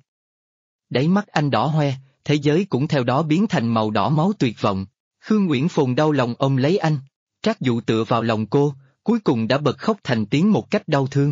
Đáy mắt anh đỏ hoe, thế giới cũng theo đó biến thành màu đỏ máu tuyệt vọng. Khương Uyển Phồn đau lòng ôm lấy anh, Trác Dụ tựa vào lòng cô, cuối cùng đã bật khóc thành tiếng một cách đau thương.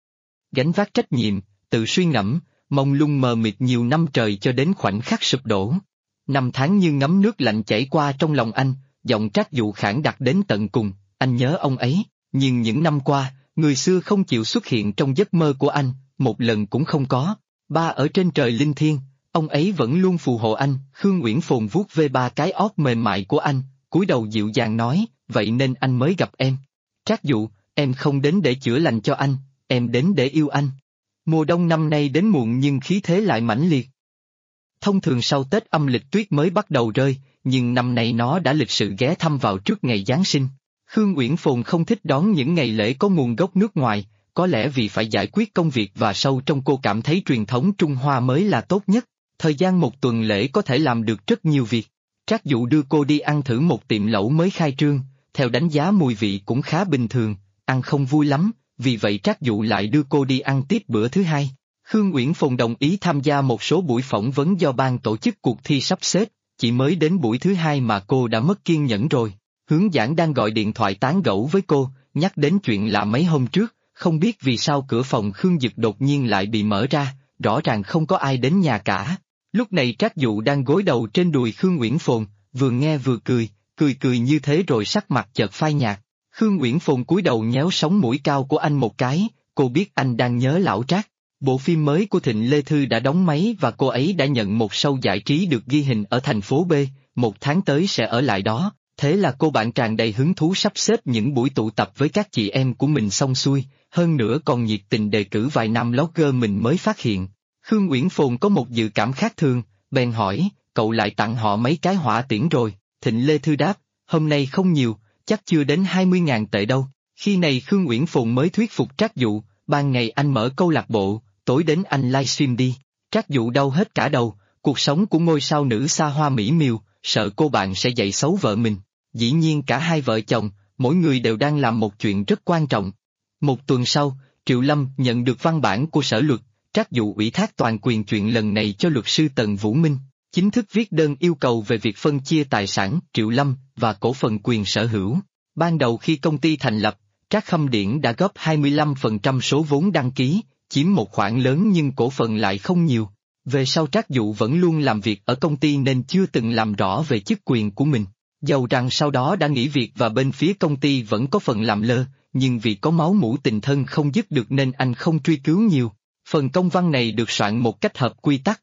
Gánh vác trách nhiệm, tự suy ngẫm, mông lung mờ mịt nhiều năm trời cho đến khoảnh khắc sụp đổ. Năm tháng như ngấm nước lạnh chảy qua trong lòng anh, giọng Trác Dụ khản đặc đến tận cùng, anh nhớ ông ấy, nhưng những năm qua, người xưa không chịu xuất hiện trong giấc mơ của anh, một lần cũng không có. Ba ở trên trời linh thiêng, ông ấy vẫn luôn phù hộ anh. Khương Uyển Phồn vuốt về ba cái ót mềm mại của anh, cúi đầu dịu dàng nói, vậy nên anh mới gặp em. Trác Dụ, em không đến để chữa lành cho anh, em đến để yêu anh. Mùa đông năm nay đến muộn nhưng khí thế lại mãnh liệt. Thông thường sau Tết âm lịch tuyết mới bắt đầu rơi, nhưng năm nay nó đã lịch sự ghé thăm vào trước ngày Giáng sinh. Khương Uyển Phồn không thích đón những ngày lễ có nguồn gốc nước ngoài, có lẽ vì phải giải quyết công việc và sâu trong cô cảm thấy truyền thống Trung Hoa mới là tốt nhất. Thời gian một tuần lễ có thể làm được rất nhiều việc. Trác Dụ đưa cô đi ăn thử một tiệm lẩu mới khai trương, theo đánh giá mùi vị cũng khá bình thường, ăn không vui lắm, vì vậy Trác Dụ lại đưa cô đi ăn tiếp bữa thứ hai. Khương Uyển Phồn đồng ý tham gia một số buổi phỏng vấn do ban tổ chức cuộc thi sắp xếp, chỉ mới đến buổi thứ hai mà cô đã mất kiên nhẫn rồi. Hướng giảng đang gọi điện thoại tán gẫu với cô, nhắc đến chuyện lạ mấy hôm trước, không biết vì sao cửa phòng Khương Dực đột nhiên lại bị mở ra, rõ ràng không có ai đến nhà cả. Lúc này Trác Dụ đang gối đầu trên đùi Khương Uyển Phồn, vừa nghe vừa cười như thế rồi sắc mặt chợt phai nhạt. Khương Uyển Phồn cúi đầu nhéo sống mũi cao của anh một cái, cô biết anh đang nhớ lão Trác. Bộ phim mới của Thịnh Lê Thư đã đóng máy và cô ấy đã nhận một show giải trí được ghi hình ở thành phố B, một tháng tới sẽ ở lại đó, thế là cô bạn tràn đầy hứng thú sắp xếp những buổi tụ tập với các chị em của mình xong xuôi, hơn nữa còn nhiệt tình đề cử vài nam blogger mình mới phát hiện. Khương Uyển Phồn có một dự cảm khác thường, bèn hỏi, cậu lại tặng họ mấy cái hỏa tiễn rồi? Thịnh Lê Thư đáp, hôm nay không nhiều, chắc chưa đến 20.000 tệ đâu. Khi này Khương Uyển Phồn mới thuyết phục Trác Dụ, ban ngày anh mở câu lạc bộ, tối đến anh livestream đi. Trác Dụ đau hết cả đầu, cuộc sống của ngôi sao nữ xa hoa mỹ miều, sợ cô bạn sẽ dạy xấu vợ mình. Dĩ nhiên cả hai vợ chồng, mỗi người đều đang làm một chuyện rất quan trọng. Một tuần sau, Triệu Lâm nhận được văn bản của sở luật, Trác Dụ ủy thác toàn quyền chuyện lần này cho luật sư Tần Vũ Minh, chính thức viết đơn yêu cầu về việc phân chia tài sản Triệu Lâm và cổ phần quyền sở hữu. Ban đầu khi công ty thành lập, Trác Khâm Điển đã góp 25% số vốn đăng ký, chiếm một khoản lớn nhưng cổ phần lại không nhiều. Về sau Trác Dụ vẫn luôn làm việc ở công ty nên chưa từng làm rõ về chức quyền của mình. Dầu rằng sau đó đã nghỉ việc và bên phía công ty vẫn có phần làm lơ, nhưng vì có máu mủ tình thân không dứt được nên anh không truy cứu nhiều. Phần công văn này được soạn một cách hợp quy tắc.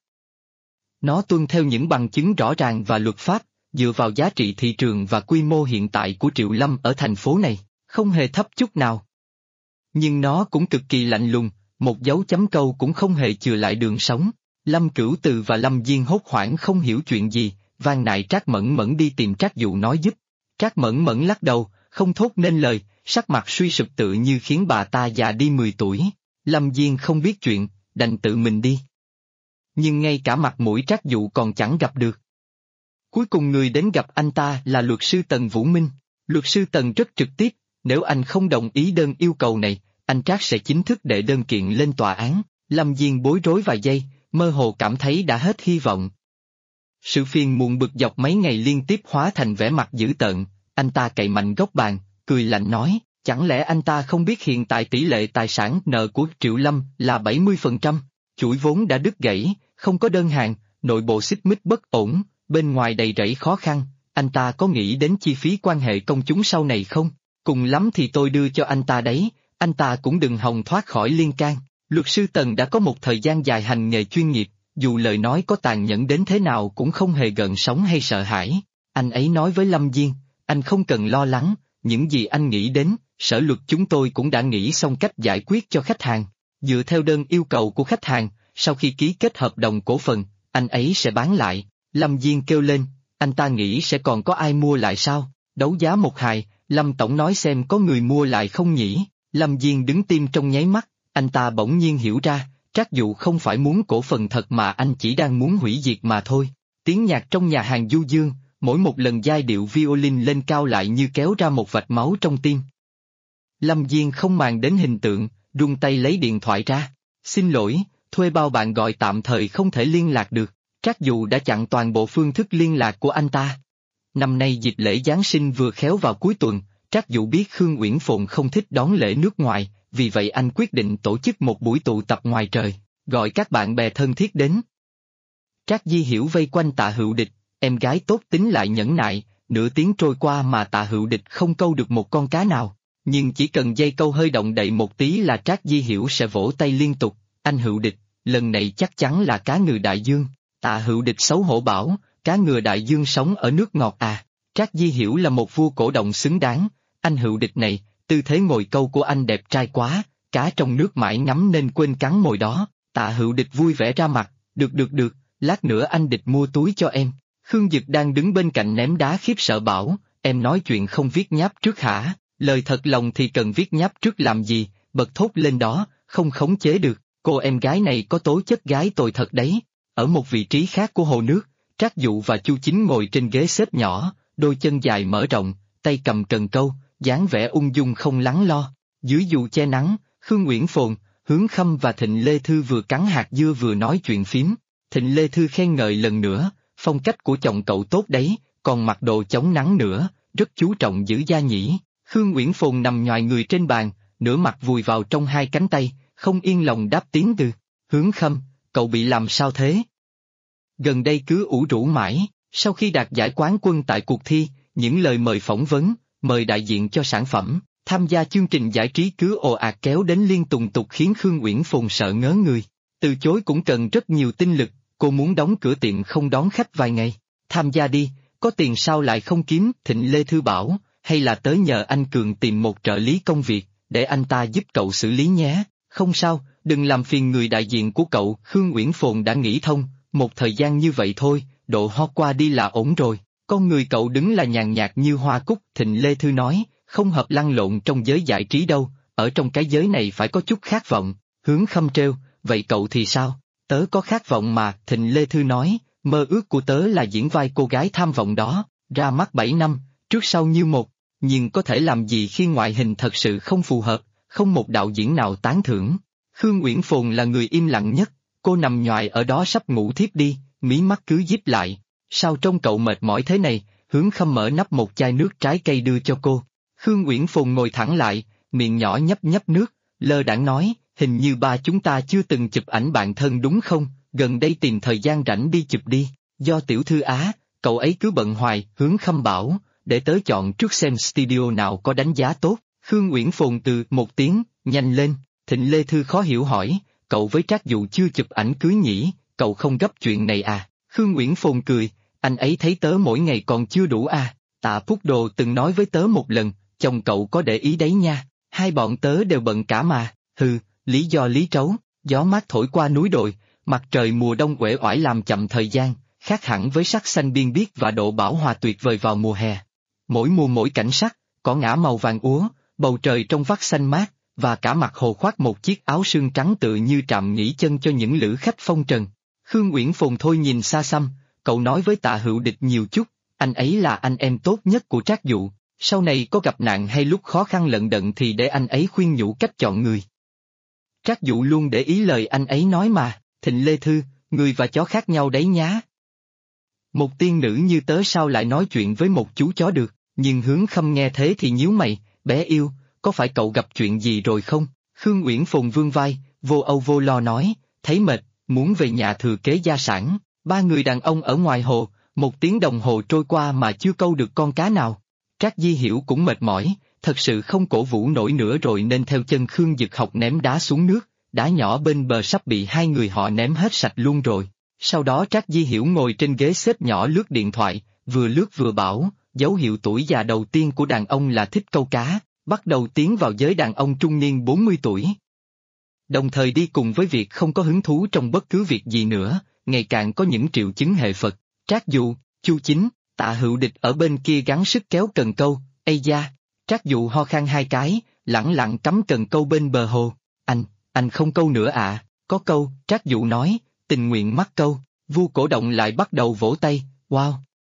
Nó tuân theo những bằng chứng rõ ràng và luật pháp, dựa vào giá trị thị trường và quy mô hiện tại của Triệu Lâm ở thành phố này, không hề thấp chút nào. Nhưng nó cũng cực kỳ lạnh lùng, một dấu chấm câu cũng không hề chừa lại đường sống. Lâm Cửu Từ và Lâm Diên hốt hoảng không hiểu chuyện gì, van nài Trác Mẫn Mẫn đi tìm Trác Dụ nói giúp. Trác Mẫn Mẫn lắc đầu, không thốt nên lời, sắc mặt suy sụp tự như khiến bà ta già đi 10 tuổi. Lâm Diên không biết chuyện, đành tự mình đi. Nhưng ngay cả mặt mũi Trác Dụ còn chẳng gặp được. Cuối cùng người đến gặp anh ta là luật sư Tần Vũ Minh. Luật sư Tần rất trực tiếp, nếu anh không đồng ý đơn yêu cầu này, anh Trác sẽ chính thức đệ đơn kiện lên tòa án. Lâm Diên bối rối vài giây, mơ hồ cảm thấy đã hết hy vọng. Sự phiền muộn bực dọc mấy ngày liên tiếp hóa thành vẻ mặt dữ tợn, anh ta cậy mạnh góc bàn, cười lạnh nói, chẳng lẽ anh ta không biết hiện tại tỷ lệ tài sản nợ của Triệu Lâm là 70%, chuỗi vốn đã đứt gãy, không có đơn hàng, nội bộ xích mích bất ổn, bên ngoài đầy rẫy khó khăn, anh ta có nghĩ đến chi phí quan hệ công chúng sau này không? Cùng lắm thì tôi đưa cho anh ta đấy, anh ta cũng đừng hòng thoát khỏi liên can. Luật sư Tần đã có một thời gian dài hành nghề chuyên nghiệp, dù lời nói có tàn nhẫn đến thế nào cũng không hề gợn sóng hay sợ hãi. Anh ấy nói với Lâm Diên, anh không cần lo lắng, những gì anh nghĩ đến, sở luật chúng tôi cũng đã nghĩ xong cách giải quyết cho khách hàng. Dựa theo đơn yêu cầu của khách hàng, sau khi ký kết hợp đồng cổ phần, anh ấy sẽ bán lại. Lâm Diên kêu lên, anh ta nghĩ sẽ còn có ai mua lại sao? Đấu giá một hài, Lâm Tổng nói xem có người mua lại không nhỉ? Lâm Diên đứng tim trong nháy mắt, anh ta bỗng nhiên hiểu ra, Trác Dụ không phải muốn cổ phần thật mà anh chỉ đang muốn hủy diệt mà thôi. Tiếng nhạc trong nhà hàng du dương, mỗi một lần giai điệu violin lên cao lại như kéo ra một vạch máu trong tim. Lâm Diên không màng đến hình tượng, run tay lấy điện thoại ra. Xin lỗi, thuê bao bạn gọi tạm thời không thể liên lạc được. Trác Dụ đã chặn toàn bộ phương thức liên lạc của anh ta. Năm nay dịp lễ Giáng sinh vừa khéo vào cuối tuần, Trác Dụ biết Khương Uyển Phồn không thích đón lễ nước ngoài, vì vậy anh quyết định tổ chức một buổi tụ tập ngoài trời, gọi các bạn bè thân thiết đến. Trác Di Hiểu vây quanh Tạ Hữu Địch, em gái tốt tính lại nhẫn nại, nửa tiếng trôi qua mà Tạ Hữu Địch không câu được một con cá nào, nhưng chỉ cần dây câu hơi động đậy một tí là Trác Di Hiểu sẽ vỗ tay liên tục, anh Hữu Địch, lần này chắc chắn là cá ngừ đại dương. Tạ Hữu Địch xấu hổ bảo, cá ngừ đại dương sống ở nước ngọt à? Trác Di Hiểu là một vua cổ động xứng đáng, anh Hữu Địch này, tư thế ngồi câu của anh đẹp trai quá, cá trong nước mãi ngắm nên quên cắn mồi đó. Tạ Hữu Địch vui vẻ ra mặt, được, lát nữa anh Địch mua túi cho em. Khương Dực đang đứng bên cạnh ném đá khiếp sợ bảo, em nói chuyện không viết nháp trước hả? Lời thật lòng thì cần viết nháp trước làm gì? Bật thốt lên đó, không khống chế được, cô em gái này có tố chất gái tồi thật đấy. Ở một vị trí khác của hồ nước, Trác Dụ và Chu Chính ngồi trên ghế xếp nhỏ, đôi chân dài mở rộng, tay cầm cần câu, dáng vẻ ung dung không lắng lo. Dưới dù che nắng, Khương Uyển Phồn, Hướng Khâm và Thịnh Lê Thư vừa cắn hạt dưa vừa nói chuyện phím. Thịnh Lê Thư khen ngợi lần nữa, phong cách của chồng cậu tốt đấy, còn mặc đồ chống nắng nữa, rất chú trọng giữ da nhỉ. Khương Uyển Phồn nằm nhoài người trên bàn, nửa mặt vùi vào trong hai cánh tay, không yên lòng đáp tiếng từ. Hướng Khâm, cậu bị làm sao thế? Gần đây cứ ủ rũ mãi, sau khi đạt giải quán quân tại cuộc thi, những lời mời phỏng vấn, mời đại diện cho sản phẩm, tham gia chương trình giải trí cứ ồ ạt kéo đến liên tùng tục khiến Khương Uyển Phồn sợ ngớ người. Từ chối cũng cần rất nhiều tinh lực, cô muốn đóng cửa tiệm không đón khách vài ngày. Tham gia đi, có tiền sao lại không kiếm? Thịnh Lê Thư bảo, hay là tới nhờ anh Cường tìm một trợ lý công việc, để anh ta giúp cậu xử lý nhé. Không sao, đừng làm phiền người đại diện của cậu. Khương Uyển Phồn đã nghĩ thông, một thời gian như vậy thôi, độ ho qua đi là ổn rồi. Con người cậu đứng là nhàn nhạt như hoa cúc. Thịnh Lê Thư nói, không hợp lăn lộn trong giới giải trí đâu, ở trong cái giới này phải có chút khát vọng. Hướng Khâm trêu, vậy cậu thì sao? Tớ có khát vọng mà. Thịnh Lê Thư nói, mơ ước của tớ là diễn vai cô gái tham vọng đó, ra mắt 7 năm, trước sau như một, nhưng có thể làm gì khi ngoại hình thật sự không phù hợp, không một đạo diễn nào tán thưởng. Khương Uyển Phồn là người im lặng nhất, cô nằm nhoài ở đó sắp ngủ thiếp đi, mí mắt cứ díp lại. Sao trông cậu mệt mỏi thế này? Hướng Khâm mở nắp một chai nước trái cây đưa cho cô. Khương Uyển Phồn ngồi thẳng lại, miệng nhỏ nhấp nhấp nước, lơ đãng nói, hình như ba chúng ta chưa từng chụp ảnh bạn thân đúng không, gần đây tìm thời gian rảnh đi chụp đi, do tiểu thư Á, cậu ấy cứ bận hoài, Hướng Khâm bảo, để tớ chọn trước xem studio nào có đánh giá tốt. Khương Uyển Phồn từ một tiếng, nhanh lên. Thịnh Lê Thư khó hiểu hỏi, cậu với Trác Dụ chưa chụp ảnh cưới nhỉ, cậu không gấp chuyện này à? Khương Uyển Phồn cười, anh ấy thấy tớ mỗi ngày còn chưa đủ à, Tạ Phúc Đồ từng nói với tớ một lần, chồng cậu có để ý đấy nha, hai bọn tớ đều bận cả mà, hừ, lý do lý trấu, gió mát thổi qua núi đồi, mặt trời mùa đông uể oải làm chậm thời gian, khác hẳn với sắc xanh biên biếc và độ bão hòa tuyệt vời vào mùa hè. Mỗi mùa mỗi cảnh sắc, cỏ ngã màu vàng úa, bầu trời trong vắt xanh mát, và cả mặt hồ khoác một chiếc áo sương trắng tựa như trạm nghỉ chân cho những lữ khách phong trần. Khương Uyển Phồn thôi nhìn xa xăm, cậu nói với Tạ Hữu Địch nhiều chút, anh ấy là anh em tốt nhất của Trác Dụ, sau này có gặp nạn hay lúc khó khăn lận đận thì để anh ấy khuyên nhủ cách chọn người. Trác Dụ luôn để ý lời anh ấy nói mà, Thịnh Lê Thư, người và chó khác nhau đấy nhá. Một tiên nữ như tớ sao lại nói chuyện với một chú chó được, nhưng Hướng Khâm nghe thế thì nhíu mày, bé yêu, có phải cậu gặp chuyện gì rồi không? Khương Uyển Phồn vươn vai, vô âu vô lo nói, thấy mệt, muốn về nhà thừa kế gia sản, ba người đàn ông ở ngoài hồ, 1 tiếng đồng hồ trôi qua mà chưa câu được con cá nào. Trác Di Hiểu cũng mệt mỏi, thật sự không cổ vũ nổi nữa rồi nên theo chân Khương Dực Học ném đá xuống nước, đá nhỏ bên bờ sắp bị hai người họ ném hết sạch luôn rồi. Sau đó Trác Di Hiểu ngồi trên ghế xếp nhỏ lướt điện thoại, vừa lướt vừa bảo, dấu hiệu tuổi già đầu tiên của đàn ông là thích câu cá, bắt đầu tiến vào giới đàn ông trung niên 40 tuổi. Đồng thời đi cùng với việc không có hứng thú trong bất cứ việc gì nữa, ngày càng có những triệu chứng hệ Phật. Trác Dụ, Chu Chính, Tạ Hữu Địch ở bên kia gắng sức kéo cần câu, ây da, Trác Dụ ho khan 2 cái, lẳng lặng cắm cần câu bên bờ hồ, anh không câu nữa à, có câu, Trác Dụ nói, tình nguyện mắc câu, Vu Cổ Động lại bắt đầu vỗ tay, wow.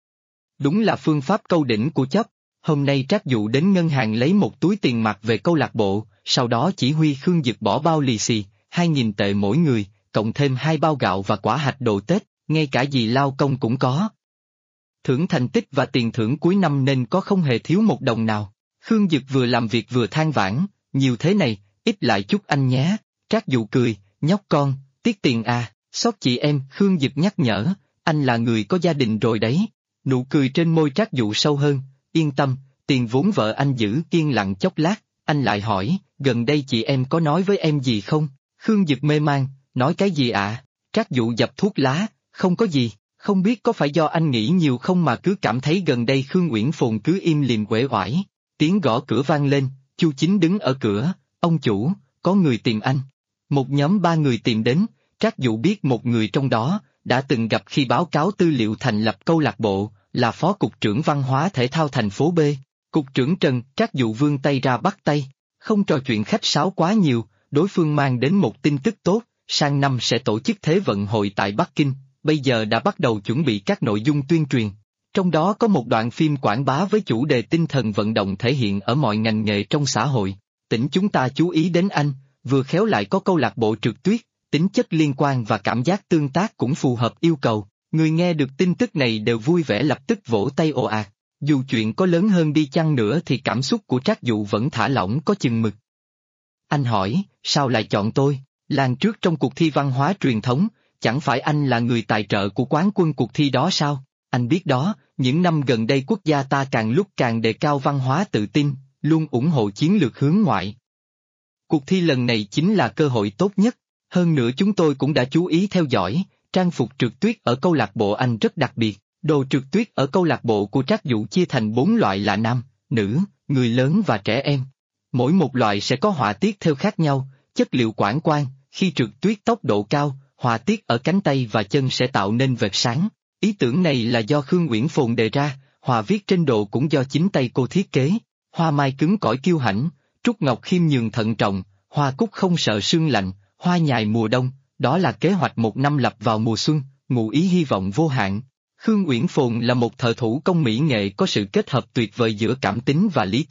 Đúng là phương pháp câu đỉnh của chấp, hôm nay Trác Dụ đến ngân hàng lấy một túi tiền mặt về câu lạc bộ, sau đó chỉ huy Khương Dực bỏ bao lì xì, 2.000 tệ mỗi người, cộng thêm 2 bao gạo và quả hạch đồ Tết, ngay cả dì lao công cũng có. Thưởng thành tích và tiền thưởng cuối năm nên có không hề thiếu một đồng nào. Khương Dực vừa làm việc vừa than vãn, nhiều thế này, ít lại chút anh nhé. Trác Dụ cười, nhóc con, tiếc tiền à, xót chị em. Khương Dực nhắc nhở, anh là người có gia đình rồi đấy. Nụ cười trên môi Trác Dụ sâu hơn, yên tâm, tiền vốn vợ anh giữ. Yên lặng chốc lát, anh lại hỏi, gần đây chị em có nói với em gì không? Khương Dực mê man, nói cái gì ạ? Trác Dụ dập thuốc lá, không có gì, không biết có phải do anh nghĩ nhiều không mà cứ cảm thấy gần đây Khương Uyển Phồn cứ im lìm uể oải. Tiếng gõ cửa vang lên, Chu Chính đứng ở cửa, ông chủ, có người tìm anh. Một nhóm 3 người tìm đến, Trác Dụ biết một người trong đó, đã từng gặp khi báo cáo tư liệu thành lập câu lạc bộ, là Phó Cục trưởng Văn hóa Thể thao thành phố B. Cục trưởng Trần. Trác Dụ vươn tay ra bắt tay, không trò chuyện khách sáo quá nhiều, đối phương mang đến một tin tức tốt, sang năm sẽ tổ chức Thế vận hội tại Bắc Kinh, bây giờ đã bắt đầu chuẩn bị các nội dung tuyên truyền. Trong đó có một đoạn phim quảng bá với chủ đề tinh thần vận động thể hiện ở mọi ngành nghề trong xã hội. Tỉnh chúng ta chú ý đến anh, vừa khéo lại có câu lạc bộ trượt tuyết, tính chất liên quan và cảm giác tương tác cũng phù hợp yêu cầu. Người nghe được tin tức này đều vui vẻ lập tức vỗ tay ồ ạt. Dù chuyện có lớn hơn đi chăng nữa thì cảm xúc của Trác Dụ vẫn thả lỏng có chừng mực. Anh hỏi, sao lại chọn tôi? Lần trước trong cuộc thi văn hóa truyền thống, chẳng phải anh là người tài trợ của quán quân cuộc thi đó sao? Anh biết đó, những năm gần đây quốc gia ta càng lúc càng đề cao văn hóa tự tin, luôn ủng hộ chiến lược hướng ngoại. Cuộc thi lần này chính là cơ hội tốt nhất, hơn nữa chúng tôi cũng đã chú ý theo dõi, trang phục trượt tuyết ở câu lạc bộ anh rất đặc biệt, đồ trượt tuyết ở câu lạc bộ của Trác Dụ chia thành 4 loại là nam, nữ, người lớn và trẻ em. Mỗi một loại sẽ có họa tiết theo khác nhau, chất liệu quảng quang, khi trượt tuyết tốc độ cao, họa tiết ở cánh tay và chân sẽ tạo nên vệt sáng. Ý tưởng này là do Khương Uyển Phồn đề ra, họa viết trên đồ cũng do chính tay cô thiết kế. Hoa mai cứng cỏi kiêu hãnh, trúc ngọc khiêm nhường thận trọng, hoa cúc không sợ sương lạnh, hoa nhài mùa đông, đó là kế hoạch một năm lập vào mùa xuân, ngụ ý hy vọng vô hạn. Khương Uyển Phồn là một thợ thủ công mỹ nghệ có sự kết hợp tuyệt vời giữa cảm tính và lý tính,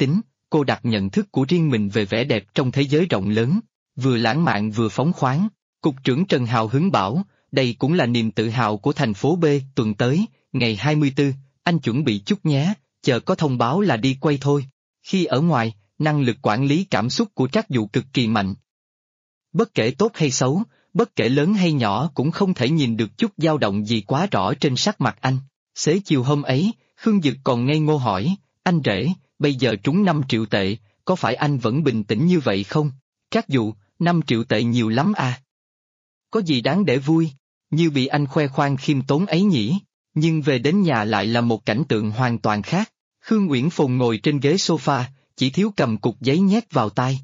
cô đặt nhận thức của riêng mình về vẻ đẹp trong thế giới rộng lớn, vừa lãng mạn vừa phóng khoáng. Cục trưởng Trần hào hứng bảo, đây cũng là niềm tự hào của thành phố B. Tuần tới, ngày 24, anh chuẩn bị chút nhé, chờ có thông báo là đi quay thôi. Khi ở ngoài, năng lực quản lý cảm xúc của Trác Dụ cực kỳ mạnh. Bất kể tốt hay xấu, bất kể lớn hay nhỏ cũng không thể nhìn được chút dao động gì quá rõ trên sắc mặt anh. Xế chiều hôm ấy, Khương Dực còn ngây ngô hỏi, anh rể, bây giờ trúng 5 triệu tệ, có phải anh vẫn bình tĩnh như vậy không? Trác Dụ, 5 triệu tệ nhiều lắm à? Có gì đáng để vui, như bị anh khoe khoang khiêm tốn ấy nhỉ? Nhưng về đến nhà lại là một cảnh tượng hoàn toàn khác. Khương Uyển Phồn ngồi trên ghế sofa, chỉ thiếu cầm cục giấy nhét vào tai.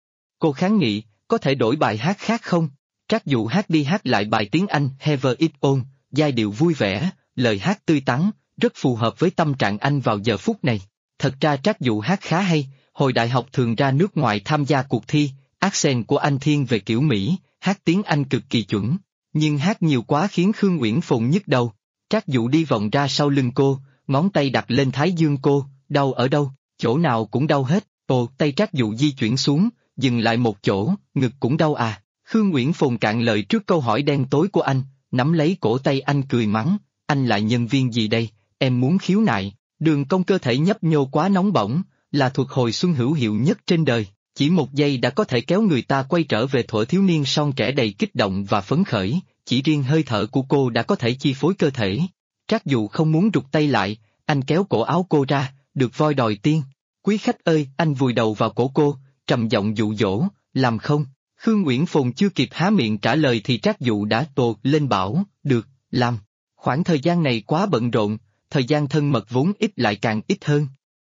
Cô kháng nghị, có thể đổi bài hát khác không? Trác Dụ hát đi hát lại bài tiếng Anh Have It On, giai điệu vui vẻ, lời hát tươi tắn, rất phù hợp với tâm trạng anh vào giờ phút này. Thật ra Trác Dụ hát khá hay, hồi đại học thường ra nước ngoài tham gia cuộc thi, accent của anh thiên về kiểu Mỹ, hát tiếng Anh cực kỳ chuẩn, nhưng hát nhiều quá khiến Khương Uyển Phồn nhức đầu. Trác Dụ đi vòng ra sau lưng cô, ngón tay đặt lên thái dương cô, đau ở đâu, chỗ nào cũng đau hết. Ồ, tay Trác Dụ di chuyển xuống, dừng lại một chỗ, ngực cũng đau à? Khương Uyển Phồn cạn lời trước câu hỏi đen tối của anh, nắm lấy cổ tay anh cười mắng, anh lại nhân viên gì đây, em muốn khiếu nại. Đường cong cơ thể nhấp nhô quá nóng bỏng, là thuật hồi xuân hữu hiệu nhất trên đời, chỉ một giây đã có thể kéo người ta quay trở về thuở thiếu niên son trẻ đầy kích động và phấn khởi, chỉ riêng hơi thở của cô đã có thể chi phối cơ thể. Trác Dụ không muốn rụt tay lại, anh kéo cổ áo cô ra, được voi đòi tiên. Quý khách ơi, anh vùi đầu vào cổ cô, trầm giọng dụ dỗ, làm không? Khương Uyển Phồn chưa kịp há miệng trả lời thì Trác Dụ đã tột lên bảo, được, làm. Khoảng thời gian này quá bận rộn, thời gian thân mật vốn ít lại càng ít hơn.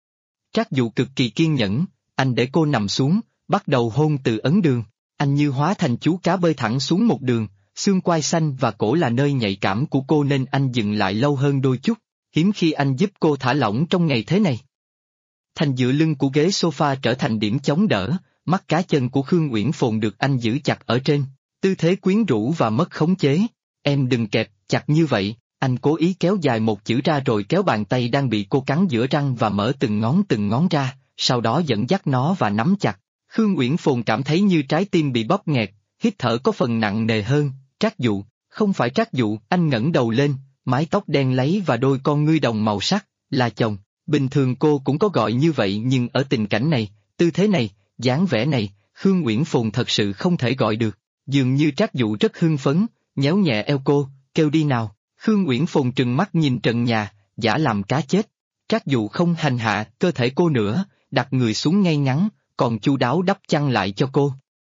Trác Dụ cực kỳ kiên nhẫn, anh để cô nằm xuống, bắt đầu hôn từ ấn đường. Anh như hóa thành chú cá bơi thẳng xuống một đường, xương quai xanh và cổ là nơi nhạy cảm của cô nên anh dừng lại lâu hơn đôi chút, hiếm khi anh giúp cô thả lỏng trong ngày thế này. Thành dựa lưng của ghế sofa trở thành điểm chống đỡ, mắt cá chân của Khương Uyển Phồn được anh giữ chặt ở trên, tư thế quyến rũ và mất khống chế. Em đừng kẹp chặt như vậy, anh cố ý kéo dài một chữ ra rồi kéo bàn tay đang bị cô cắn giữa răng và mở từng ngón ra, sau đó dẫn dắt nó và nắm chặt. Khương Uyển Phồn cảm thấy như trái tim bị bóp nghẹt, hít thở có phần nặng nề hơn. Trác Dụ, không phải Trác Dụ, anh ngẩng đầu lên, mái tóc đen láy và đôi con ngươi đồng màu sắc, là chồng. Bình thường cô cũng có gọi như vậy nhưng ở tình cảnh này, tư thế này, dáng vẻ này, Khương Uyển Phồn thật sự không thể gọi được. Dường như Trác Dụ rất hưng phấn, nhéo nhẹ eo cô, kêu đi nào. Khương Uyển Phồn trừng mắt nhìn trần nhà, giả làm cá chết. Trác Dụ không hành hạ cơ thể cô nữa, đặt người xuống ngay ngắn, còn chu đáo đắp chăn lại cho cô.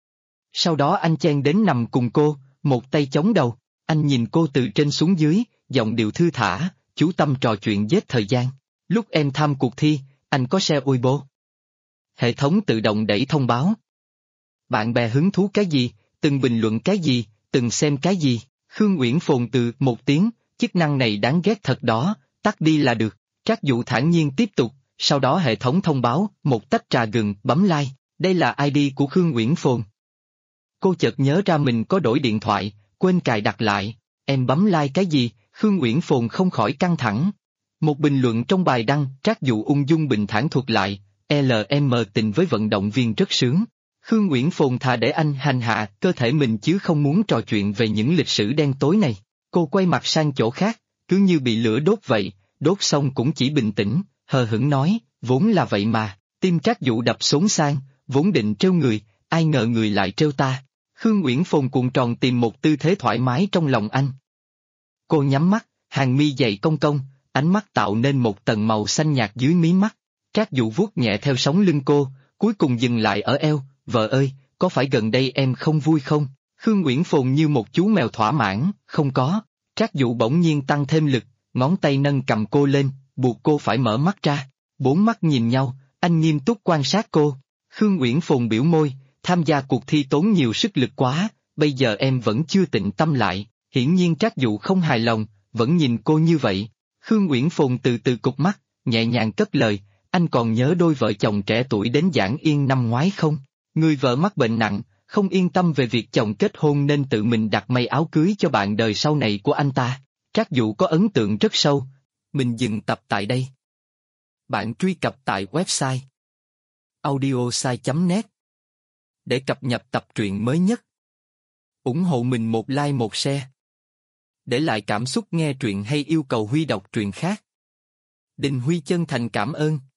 Sau đó anh chen đến nằm cùng cô, một tay chống đầu, anh nhìn cô từ trên xuống dưới, giọng điệu thư thả, chú tâm trò chuyện giết thời gian. Lúc em tham cuộc thi, anh có share Weibo. Hệ thống tự động đẩy thông báo. Bạn bè hứng thú cái gì, từng bình luận cái gì, từng xem cái gì. Khương Uyển Phồn từ một tiếng, chức năng này đáng ghét thật đó, tắt đi là được. Trác Dụ thản nhiên tiếp tục, sau đó hệ thống thông báo, một tách trà gừng, bấm like, đây là ID của Khương Uyển Phồn. Cô chợt nhớ ra mình có đổi điện thoại, quên cài đặt lại, em bấm like cái gì, Khương Uyển Phồn không khỏi căng thẳng. Một bình luận trong bài đăng, Trác Dụ ung dung bình thản thuật lại, LM tình với vận động viên rất sướng. Khương Uyển Phồn thà để anh hành hạ cơ thể mình chứ không muốn trò chuyện về những lịch sử đen tối này. Cô quay mặt sang chỗ khác, cứ như bị lửa đốt vậy, đốt xong cũng chỉ bình tĩnh, hờ hững nói, vốn là vậy mà. Tim Trác Dụ đập xốn sang, vốn định trêu người, ai ngờ người lại trêu ta. Khương Uyển Phồn cuộn tròn tìm một tư thế thoải mái trong lòng anh. Cô nhắm mắt, hàng mi dày cong cong, ánh mắt tạo nên một tầng màu xanh nhạt dưới mí mắt. Trác Dụ vuốt nhẹ theo sống lưng cô, cuối cùng dừng lại ở eo. Vợ ơi, có phải gần đây em không vui không? Khương Uyển Phồn như một chú mèo thỏa mãn, không có. Trác Dụ bỗng nhiên tăng thêm lực, ngón tay nâng cầm cô lên, buộc cô phải mở mắt ra. Bốn mắt nhìn nhau, anh nghiêm túc quan sát cô. Khương Uyển Phồn biểu môi, tham gia cuộc thi tốn nhiều sức lực quá, bây giờ em vẫn chưa tịnh tâm lại. Hiển nhiên Trác Dụ không hài lòng, vẫn nhìn cô như vậy. Khương Uyển Phồn từ từ cụp mắt, nhẹ nhàng cất lời, anh còn nhớ đôi vợ chồng trẻ tuổi đến Giảng Yên năm ngoái không? Người vợ mắc bệnh nặng, không yên tâm về việc chồng kết hôn nên tự mình đặt may áo cưới cho bạn đời sau này của anh ta. Trác Dụ có ấn tượng rất sâu. Mình dừng tập tại đây. Bạn truy cập tại website audiosai.net để cập nhật tập truyện mới nhất. Ủng hộ mình một like một share. Để lại cảm xúc nghe truyện hay yêu cầu Huy đọc truyện khác. Đình Huy chân thành cảm ơn.